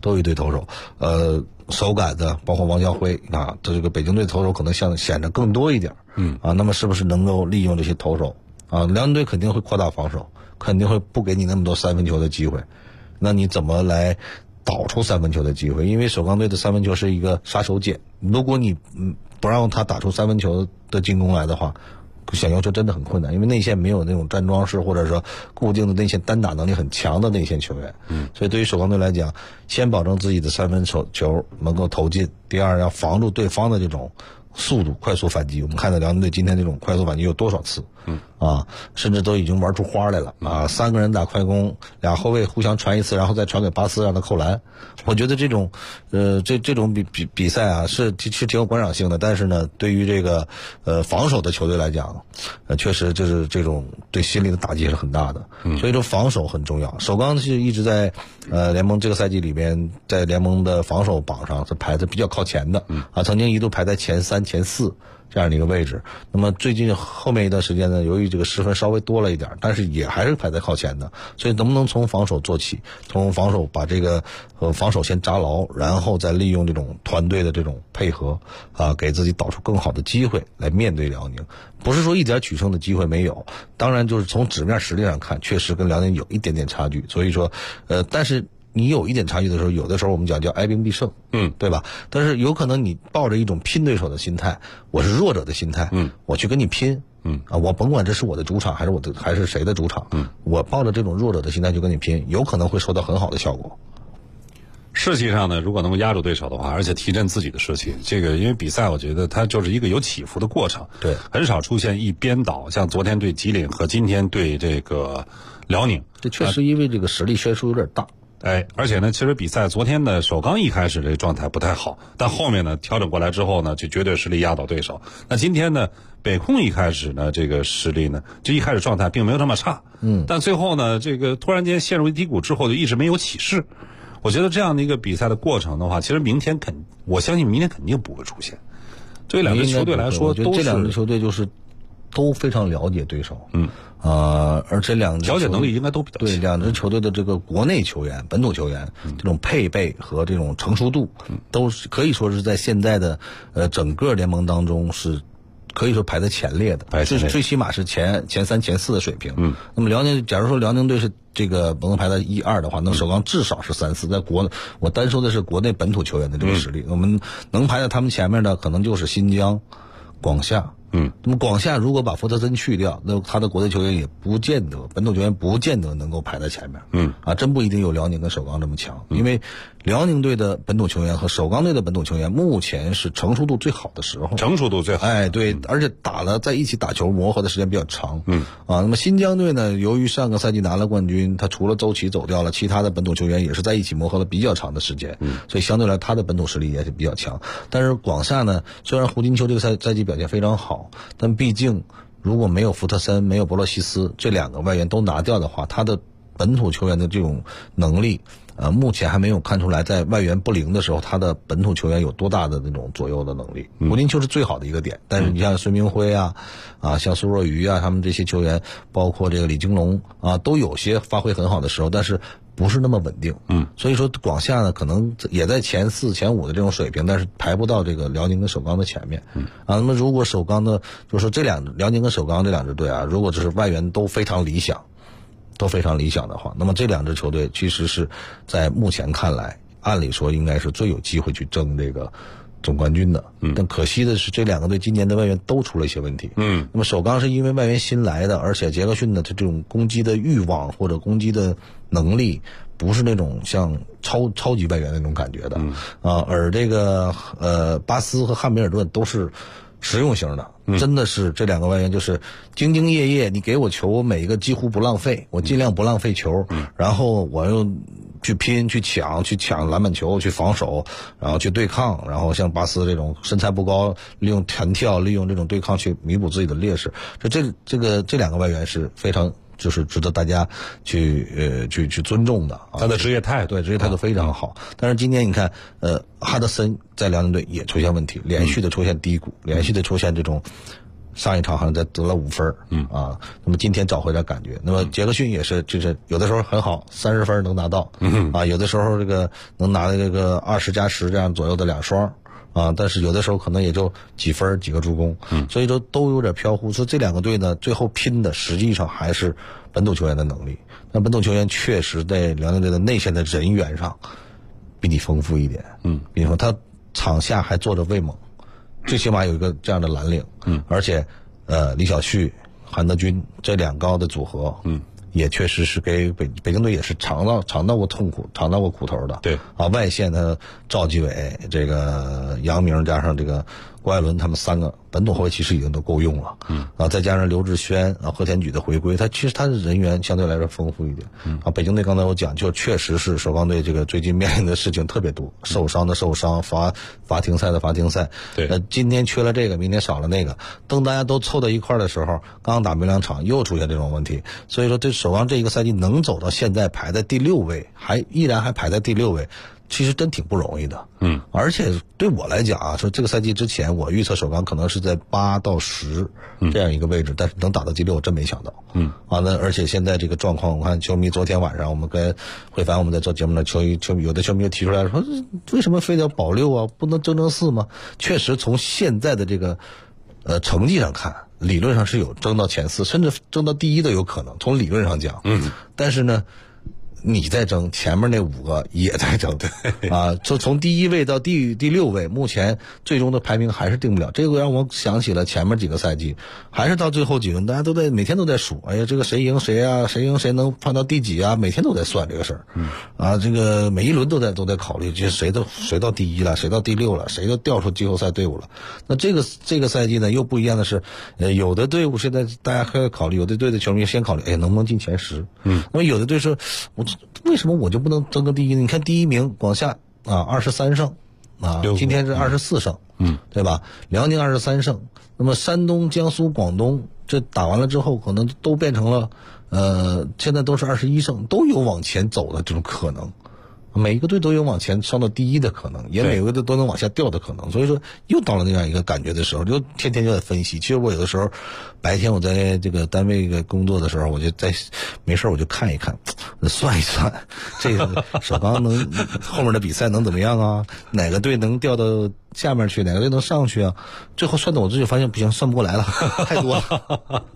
手感的包括王晓辉这个北京队投手可能显得更多一点，那么是不是能够利用这些投手辽宁队肯定会扩大防守，肯定会不给你那么多3分球的机会，那你怎么来导出3分球的机会？因为首钢队的3分球是一个杀手锏，如果你不让他打出3分球的进攻来的话，想要求真的很困难，因为内线没有那种站桩式或者说固定的内线单打能力很强的内线球员，所以对于首钢队来讲，先保证自己的3分球能够投进，第二要防住对方的这种速度快速反击。我们看到辽宁队今天这种快速反击有多少次甚至都已经玩出花来了3个人打快攻，2后卫互相传一次，然后再传给巴斯让他扣篮。我觉得这种这种比赛是挺有观赏性的，但是呢对于这个防守的球队来讲确实就是这种对心理的打击是很大的，所以说防守很重要。首钢是一直在联盟这个赛季里边在联盟的防守榜上是排的比较靠前的曾经一度排在前3前4 这样的一个位置。那么最近后面一段时间呢，由于这个失分稍微多了一点，但是也还是排在靠前的，所以能不能从防守做起，从防守把这个防守先扎牢，然后再利用这种团队的这种配合给自己导出更好的机会来面对辽宁。不是说一点取胜的机会没有，当然就是从纸面实力上看，确实跟辽宁有一点点差距。所以说但是你有一点差距的时候，有的时候我们讲叫哀兵必胜，对吧？但是有可能你抱着一种拼对手的心态，我是弱者的心态，我去跟你拼，我甭管这是我的主场还是谁的主场，我抱着这种弱者的心态去跟你拼，有可能会收到很好的效果。 士气上呢，如果能够压住对手的话，而且提振自己的士气，这个因为比赛我觉得它就是一个有起伏的过程， 对， 很少出现一边倒，像昨天对吉林和今天对这个辽宁， 这确实因为这个实力悬殊有点大。 而且呢，其实比赛昨天的首钢一开始这个状态不太好，但后面呢调整过来之后呢，就绝对实力压倒对手。那今天呢，北控一开始呢这个实力呢，就一开始状态并没有那么差，但最后呢这个突然间陷入低谷之后就一直没有起势。我觉得这样的一个比赛的过程的话，其实我相信明天肯定不会出现。对于两支球队来说， 这两支球队就是都非常了解对手，而且两支了解能力应该都比较强。 对，两支球队的这个国内球员、本土球员这种配备和这种成熟度，都是可以说是在现在的整个联盟当中是可以说排在前列的，最起码是前3、前4的水平。那么假如说辽宁队是这个不能排在1、2的话，那首钢至少是3、4。在我单说的是国内本土球员的这个实力，我们能排在他们前面的可能就是新疆、广厦。那么广厦如果把福特森去掉，那他的国内球员也不见得，本土球员不见得能够排在前面。真不一定有辽宁跟首钢这么强，因为辽宁队的本土球员和首钢队的本土球员目前是成熟度最好的时候。 成熟度最好。 对，而且在一起打球磨合的时间比较长。那么新疆队呢，由于上个赛季拿了冠军，他除了周琦走掉了，其他的本土球员也是在一起磨合了比较长的时间。所以相对来他的本土实力也是比较强。但是广厦呢，虽然胡金秋这个赛季表现非常好，但毕竟如果没有福特森、没有博洛西斯这2个外援都拿掉的话，他的本土球员的这种能力目前还没有看出来，在外援不灵的时候，他的本土球员有多大的那种左右的能力。胡金秋是最好的一个点，但是你像孙明辉像苏若愚他们这些球员，包括这个李京龙都有些发挥很好的时候，但是不是那么稳定。所以说广厦呢，可能也在前4、前5的这种水平，但是排不到这个辽宁跟首钢的前面。那么如果首钢的，就是说辽宁跟首钢这2支队如果就是外援都非常理想的话，那么这2支球队其实是在目前看来，按理说应该是最有机会去争这个总冠军的。但可惜的是，这2个队今年的外援都出了一些问题。那么首钢是因为外援新来的，而且杰克逊的这种攻击的欲望或者攻击的能力不是那种像超级外援那种感觉的。而这个巴斯和汉密尔顿都是实用型的，真的是这2个外援就是兢兢业业，你给我球，我每一个几乎不浪费，我尽量不浪费球，然后我又去拼、去抢篮板球、去防守，然后去对抗，然后像巴斯这种身材不高，利用弹跳、利用这种对抗去弥补自己的劣势。这2个外援是非常就是值得大家去尊重的。 他的职业态度非常好。但是今年你看哈德森在辽宁队也出现问题，连续的出现低谷，连续的出现这种上一场好像得了5分那么今天找回点感觉。那么杰克逊也是就是有的时候很好，30分能拿到有的时候这个能拿这个20+10这样左右的2双但是有的时候可能也就几分几个助攻，所以说都有点飘忽。所以这2个队呢，最后拼的实际上还是本土球员的能力。那本土球员确实在辽宁队的内线的人员上比你丰富一点。比如说他场下还坐着魏猛，最起码有一个这样的蓝领。而且李晓旭、韩德君这2高的组合，也确实是给北京队也是尝到过痛苦，尝到过苦头的。 对外线他赵继伟、这个杨明加上这个郭艾伦，他们3个本土后卫其实已经都够用了。再加上刘志轩贺田举的回归，其实他的人员相对来说丰富一点。北京队刚才我讲，就确实是首钢队这个最近面临的事情特别多，受伤的受伤，罚停赛的罚停赛。 对， 今天缺了这个，明天少了那个，等大家都凑到一块的时候，刚打没2场又出现这种问题。所以说这首钢这一个赛季能走到现在排在第6位，依然还排在第6位， 其实真挺不容易的。而且对我来讲啊，说这个赛季之前我预测首钢可能是在8到10这样一个位置，但是能打到第6我真没想到。那而且现在这个状况，我看球迷昨天晚上我们跟慧凡我们在做节目的球迷有的球迷又提出来说，为什么非得要保6啊，不能争4吗？确实从现在的这个成绩上看，理论上是有争到前4，甚至争到第1都有可能，从理论上讲。但是呢，你在争，前面那5个也在争，从第1位到第6位，目前最终的排名还是定不了。这个让我想起了前面几个赛季，还是到最后几轮，大家都在每天都在数，哎呀，这个谁赢谁啊，谁赢谁能判到第几啊，每天都在算这个事儿。这个每一轮都在考虑，这谁到第1了，谁到第6了，谁都调出季后赛队伍了。那这个赛季呢，又不一样的是，有的队伍现在大家开始考虑，有的队的球迷先考虑，能不能进前10？那么有的队说，为什么我就不能争个第1？你看第1名广厦23胜今天是24胜，对吧？辽宁23胜，那么山东、江苏、广东这打完了之后，可能都变成了现在都是21胜，都有往前走的这种可能。每一个队都有往前上到第1的可能，也每个队都能往下掉的可能。所以说，又到了那样一个感觉的时候，就天天就在分析。其实我有的时候，白天我在这个单位工作的时候，我就没事我就看一看，算一算，这个首钢能后面的比赛能怎么样啊？哪个队能掉到下面去，哪个队能上去啊？最后算的我自己发现不行，算不过来了，太多了。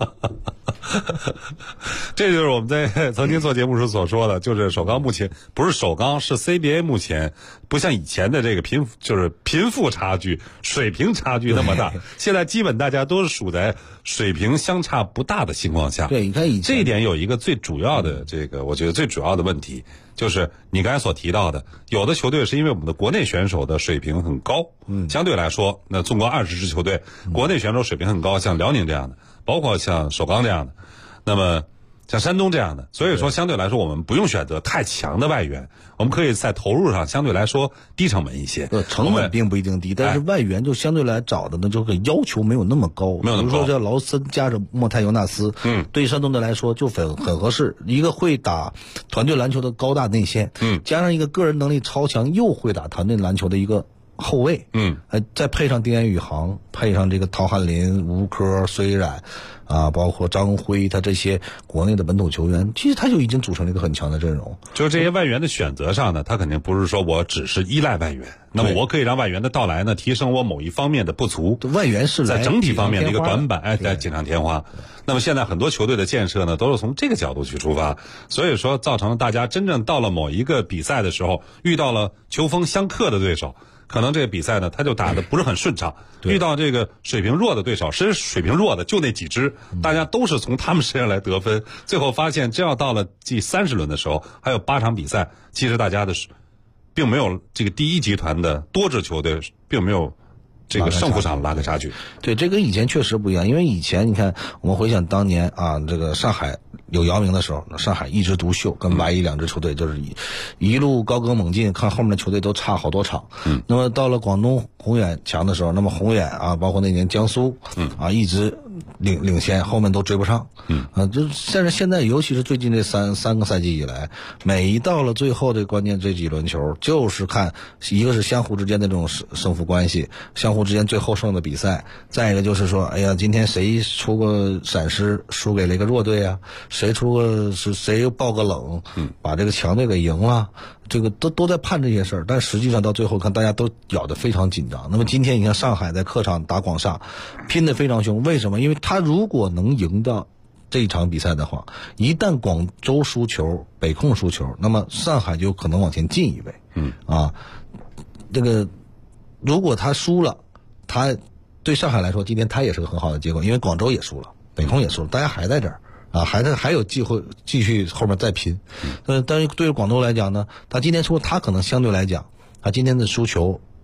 这就是我们在曾经做节目时所说的，就是首钢目前不是首钢，是 CBA 目前不像以前的这个贫富差距、水平差距那么大，现在基本大家都是处在水平相差不大的情况下。 对，你看以前这一点有一个最主要的我觉得最主要的问题，就是你刚才所提到的，有的球队是因为我们的国内选手的水平很高，相对来说，那纵观20支球队，国内选手水平很高，像辽宁这样的，包括像首钢这样的，那么像山东这样的，所以说相对来说我们不用选择太强的外援，我们可以在投入上相对来说低成本一些。 成本并不一定低，但是外援就相对来找的呢，这个要求没有那么高。比如说像劳森加上莫泰尤纳斯，对山东队来说就很合适。一个会打团队篮球的高大内线，加上一个个人能力超强又会打团队篮球的一个后卫，再配上丁彦雨航，配上这个陶翰林、吴科、虽然包括张辉，他这些国内的本土球员，其实他就已经组成了一个很强的阵容。 就是这些外援的选择上呢，他肯定不是说我只是依赖外援，那么我可以让外援的到来呢，提升我某一方面的不足。 外援是在整体方面的一个短板，在锦上添花。那么现在很多球队的建设呢，都是从这个角度去出发，所以说造成了大家真正到了某一个比赛的时候，遇到了球风相克的对手。可能这个比赛呢，他就打得不是很顺畅。遇到这个水平弱的对手，实水平弱的就那几支，大家都是从他们身上来得分。最后发现，真要到了第30轮的时候，还有8场比赛，其实大家的并没有这个第一集团的多支球队并没有这个胜负上拉开差距。 对，这跟以前确实不一样，因为以前你看，我们回想当年这个上海有姚明的时候，上海一枝独秀，跟外一2支球队就是一路高歌猛进，看后面的球队都差好多场。那么到了广东宏远强的时候，那么宏远包括那年江苏一直领先，后面都追不上。就是现在尤其是最近这三个赛季以来，每一到了最后的关键这几轮球，就是看一个是相互之间的这种胜负关系，相互之间最后胜的比赛，再一个就是说，哎呀，今天谁出个闪失输给了一个弱队啊，谁又爆个冷，把这个强队给赢了，这个都在判这些事儿，但实际上到最后看大家都咬得非常紧张。那么今天你看上海在客场打广厦，拼得非常凶，为什么？因为他如果能赢到这一场比赛的话，一旦广州输球、北控输球，那么上海就可能往前进一位。这个如果他输了，他对上海来说今天他也是个很好的结果，因为广州也输了，北控也输了，大家还在这儿还有机会继续后面再拼。但是对于广州来讲呢，他今天输，他可能相对来讲他今天的输球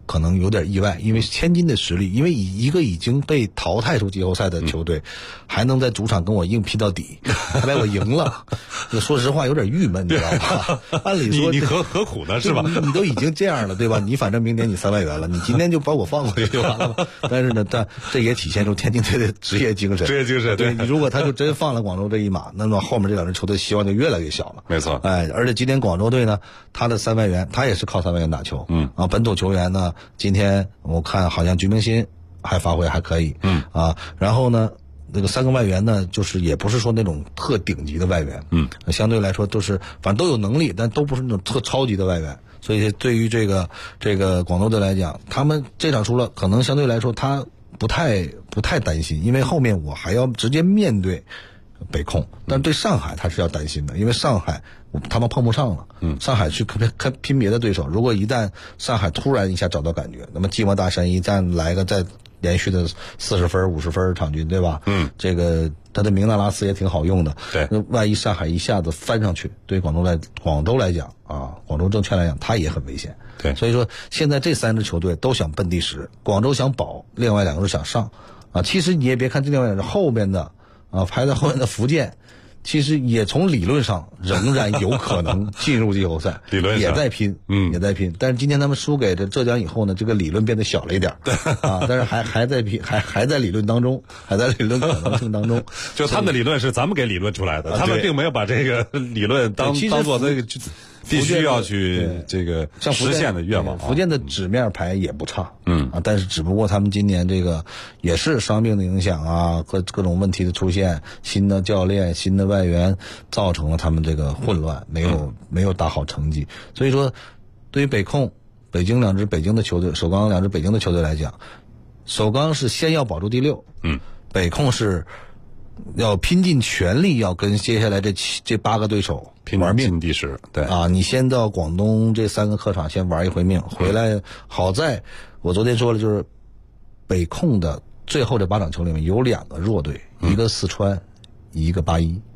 可能有点意外，因为天津的实力，因为一个已经被淘汰出季后赛的球队，还能在主场跟我硬拼到底，还把我赢了，说实话有点郁闷，你知道吧？按理说你何苦呢，是吧？ 你都已经这样了，对吧？你反正明年你3万元了，你今天就把我放过去就完了嘛。但是呢，这也体现出天津队的职业精神。 职业精神， 对，你如果他就真放了广州这一马，那么后面这两支球队希望就越来越小了。 没错， 而且今天广州队呢，他的3万元，他也是靠3万元打球。本土球员呢，今天我看好像鞠明鑫还发挥还可以。然后呢，那个3个外援呢，就是也不是说那种特顶级的外援。相对来说都是反正都有能力，但都不是那种特超级的外援。所以对于这个广州队来讲，他们这场输了，可能相对来说他不太担心，因为后面我还要直接面对北控，但对上海他是要担心的，因为上海他们碰不上了。上海去拼别的对手，如果一旦上海突然一下找到感觉，那么寂寞大山一旦来个再连续的40分50分场均，对吧？这个他的明纳拉斯也挺好用的。 对， 那万一上海一下子翻上去，对广州来讲啊，广州证券来讲，他也很危险。 对， 所以说现在这3支球队都想奔第10，广州想保，另外2个是想上啊。其实你也别看这另外2支后边的排在后面的福建，其实也从理论上仍然有可能进入季后赛， 理论上也在拼，也在拼。但是今天他们输给这浙江以后呢，这个理论变得小了一点，但是还在拼，还在理论当中，还在理论可能性当中。 就他们的理论是咱们给理论出来的，他们并没有把这个理论当做这个必须要去这个实现的愿望。 福建的纸面牌也不差，但是只不过他们今年这个也是伤病的影响啊，各种问题的出现，新的教练、新的外援，造成了他们这个混乱，没有打好成绩。所以说，对于北控、北京2支北京的球队，首钢2支北京的球队来讲，首钢是先要保住第6，北控是要拼尽全力要跟接下来这8个对手玩命第10。对啊，你先到广东这3个客场先玩一回命，回来好在我昨天说了，就是北控的最后这8场球里面有2个弱队，一个四川，一个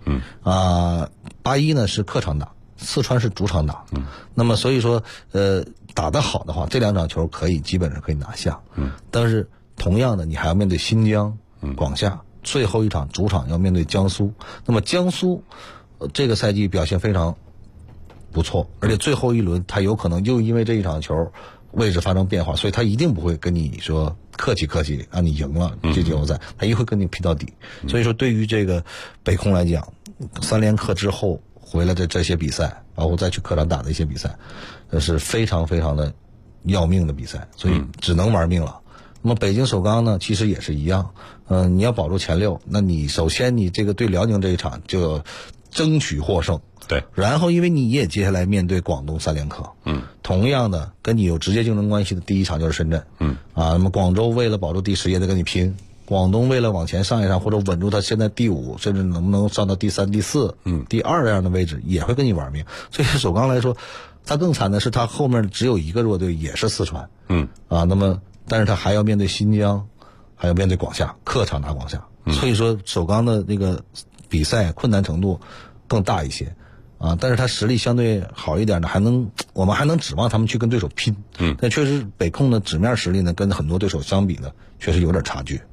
81。81呢是客场打，四川是主场打。那么所以说打得好的话，这2场球基本上可以拿下。但是同样的，你还要面对新疆、广厦。最后一场主场要面对江苏，那么江苏这个赛季表现非常不错，而且最后一轮他有可能又因为这一场球位置发生变化，所以他一定不会跟你说客气让你赢了这季后赛，他一定会跟你拼到底。所以说对于这个北控来讲，3连客之后回来的这些比赛，包括再去客场打的一些比赛，是非常非常的要命的比赛，所以只能玩命了。那么北京首钢呢，其实也是一样，你要保住前6，那你首先你这个对辽宁这一场就要争取获胜， 对， 然后因为你也接下来面对广东3连客，同样的跟你有直接竞争关系的第1场就是深圳，那么广州为了保住第10也得跟你拼，广东为了往前上一上或者稳住他现在第5，甚至能不能上到第3、第4、第2这样的位置，也会跟你玩命。所以首钢来说，他更惨的是他后面只有一个弱队，也是四川，那么但是他还要面对新疆，还要面对广厦，客场打广厦，所以说首钢的那个比赛困难程度更大一些但是他实力相对好一点呢，我们还能指望他们去跟对手拼，但确实北控的纸面实力呢，跟很多对手相比呢，确实有点差距。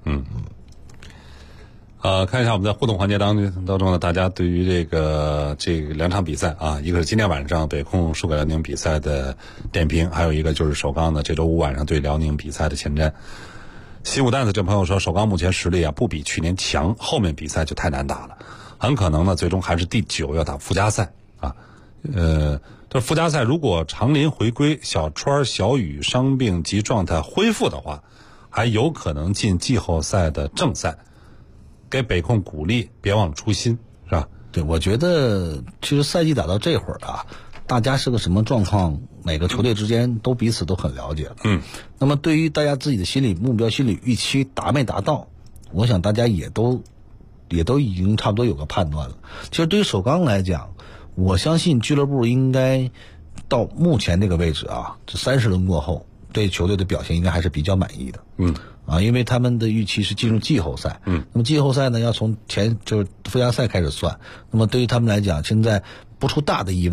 看一下我们在互动环节当中呢，大家对于这2场比赛一个是今天晚上北控输给辽宁比赛的点评，还有一个就是首钢的这周5晚上对辽宁比赛的前瞻。西武蛋子这朋友说，首钢目前实力不比去年强，后面比赛就太难打了，很可能呢最终还是第9要打附加赛这附加赛如果长林回归，小川、小雨伤病及状态恢复的话，还有可能进季后赛的正赛。给北控鼓励，别忘了初心，是吧？ 对，我觉得其实赛季打到这会儿大家是个什么状况，每个球队之间都彼此都很了解了。那么对于大家自己的心理目标、心理预期达没达到，我想大家也都已经差不多有个判断了。其实对于首钢来讲，我相信俱乐部应该到目前这个位置这30轮过后，对球队的表现应该还是比较满意的。因为他们的预期是进入季后赛。那么季后赛呢，要从就是附加赛开始算。那么对于他们来讲，现在不出大的意外，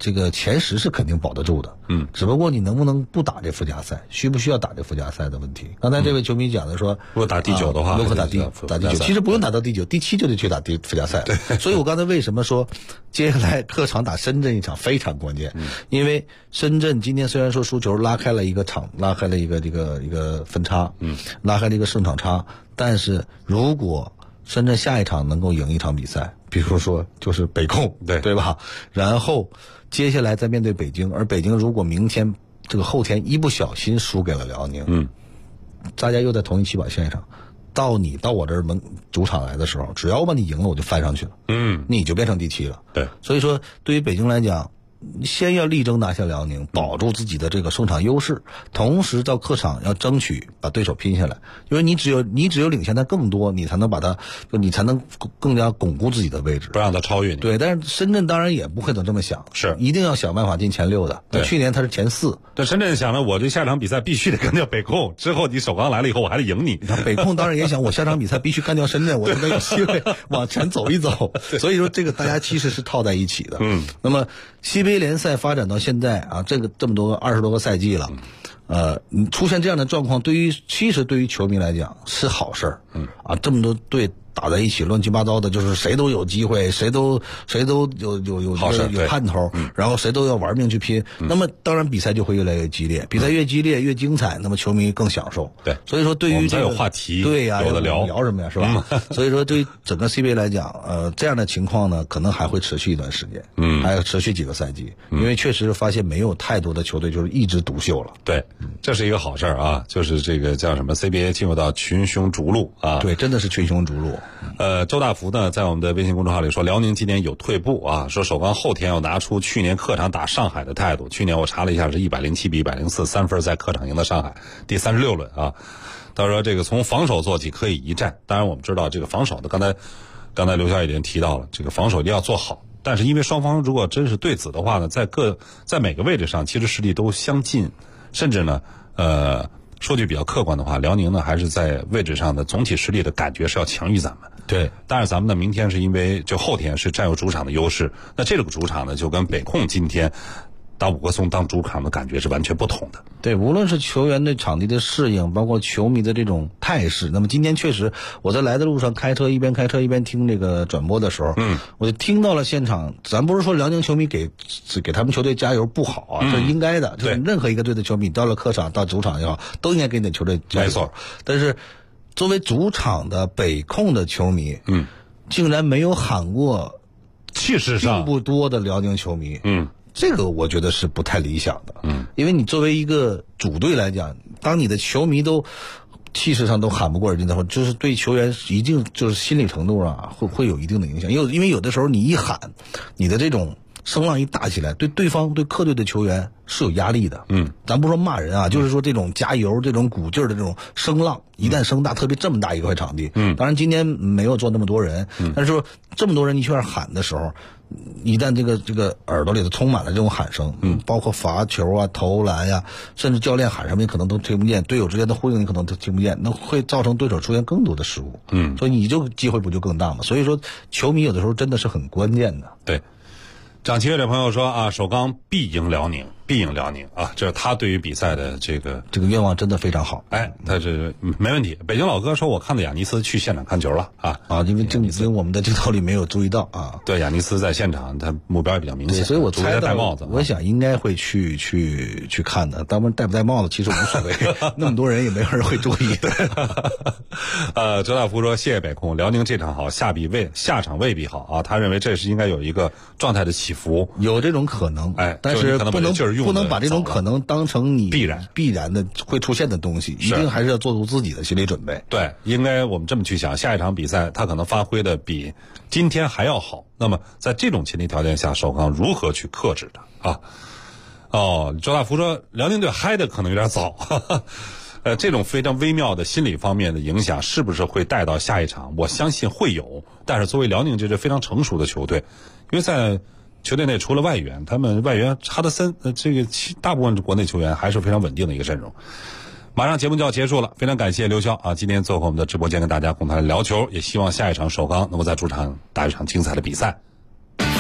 这个前10是肯定保得住的，只不过你能不能不打这附加赛，需不需要打这附加赛的问题。刚才这位球迷讲的说， 如果打第9的话， 如果打第9，其实不用打到第9，第7就得去打附加赛。所以我刚才为什么说接下来客场打深圳一场非常关键，因为深圳今天虽然说输球拉开了一个分差，拉开了一个胜场差，但是如果深圳下一场能够赢一场比赛，比如说就是北控，对吧？然后接下来再面对北京，而北京如果后天一不小心输给了辽宁，大家又在同一起跑线上，到我这儿主场来的时候，只要我把你赢了，我就翻上去了，你就变成第7了。 对， 所以说对于北京来讲，先要力争拿下辽宁，保住自己的这个胜场优势，同时到客场要争取把对手拼下来，因为你只有领先他更多，你才能更加巩固自己的位置， 不让他超越你。 对，但是深圳当然也不会总这么想， 是一定要想办法进前6的。 对， 去年他是前4。 对，深圳想着我这下场比赛必须得干掉北控，之后你首钢来了以后我还得赢你。 北控当然也想我下场比赛必须干掉深圳，我才能有机会往前走一走。所以说这个大家其实是套在一起的。那么CBA 联赛发展到现在啊，这么多20多个赛季了，出现这样的状况，对于球迷来讲是好事儿。这么多队打在一起乱七八糟的，就是谁都有机会，谁都有盼头，然后谁都要玩命去拼。那么当然比赛就会越来越激烈，比赛越激烈越精彩，那么球迷更享受。 对， 所以说对于这个有话题， 对呀， 有的聊什么呀，是吧？所以说对于整个 CBA 来讲，这样的情况呢，可能还会持续一段时间，还要持续几个赛季，因为确实发现没有太多的球队就是一枝独秀了。 对，这是一个好事儿啊，就是这个叫什么 CBA 进入到群雄逐鹿啊。 对，真的是群雄逐鹿。 周大福呢，在我们的微信公众号里说，辽宁今年有退步啊，说首钢后天要拿出去年客场打上海的态度。去年我查了一下，是107比104，3分在客场赢的上海，第36轮啊。他说这个从防守做起可以一战，当然我们知道这个防守的，刚才刘晓已经提到了，这个防守一定要做好。但是因为双方如果真是对子的话呢，在每个位置上其实实力都相近，甚至呢说句比较客观的话，辽宁呢还是在位置上的总体实力的感觉是要强于咱们。 对， 但是咱们呢明天是因为就后天是占有主场的优势，那这个主场呢就跟北控今天打五棵松当主场的感觉是完全不同的。 对，无论是球员对场地的适应，包括球迷的这种态势。那么今天确实我在来的路上一边开车一边听这个转播的时候，我就听到了现场，咱不是说辽宁球迷给他们球队加油不好啊，这是应该的，就是任何一个队的球迷到了客场到主场也好，都应该给你的球队加油。 没错， 但是作为主场的北控的球迷，竟然没有喊过气势上并不多的辽宁球迷，这个我觉得是不太理想的，因为你作为一个主队来讲，当你的球迷都气势上都喊不过人家的话，就是对球员一定就是心理程度啊，会有一定的影响。因为有的时候你一喊，你的这种声浪一大起来，对对方对客队的球员是有压力的。咱不说骂人啊，就是说这种加油、这种鼓劲儿的这种声浪，一旦声大，特别这么大一块场地，当然今天没有坐那么多人，但是说这么多人你去那儿喊的时候，一旦这个耳朵里头充满了这种喊声，包括罚球啊、投篮呀，甚至教练喊什么你可能都听不见，队友之间的呼应你可能都听不见，那会造成对手出现更多的失误。所以你就机会不就更大嘛？所以说球迷有的时候真的是很关键的。 对。长七月这朋友说啊，首钢必赢辽宁啊，这是他对于比赛的这个愿望真的非常好。 他这没问题。北京老哥说，我看到亚尼斯去现场看球了啊， 因为我们的镜头里没有注意到啊。 对，亚尼斯在现场，他目标也比较明显， 所以我猜戴帽子。 我想应该会去看的，当然戴不戴帽子其实无所谓，那么多人也没有人会注意。 周大福说，谢谢北控，辽宁这场好，下场未必好啊。他认为这是应该有一个状态的起伏， 有这种可能，但是不能把这种可能当成你必然的会出现的东西，一定还是要做出自己的心理准备。 对，应该我们这么去想，下一场比赛他可能发挥的比今天还要好，那么在这种前提条件下，首钢如何去克制它啊？周大福说，辽宁队嗨的可能有点早。这种非常微妙的心理方面的影响是不是会带到下一场？我相信会有，但是作为辽宁这支非常成熟的球队，因为在球队内除了外援，他们外援哈德森，大部分国内球员还是非常稳定的一个阵容。马上节目就要结束了，非常感谢刘潇啊，今天做客我们的直播间跟大家共同聊球，也希望下一场首钢能够在主场打一场精彩的比赛。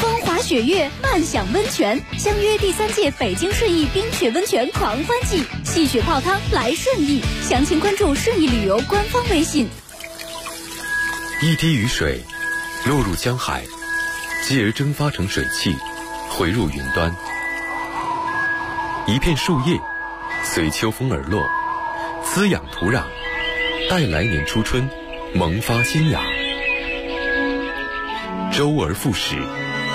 雪月，慢享温泉，相约第3届北京顺义冰雪温泉狂欢季，戏雪泡汤来顺义，详情关注顺义旅游官方微信。 一滴雨水落入江海，继而蒸发成水汽，回入云端。一片树叶随秋风而落，滋养土壤，待来年初春萌发新芽。周而复始，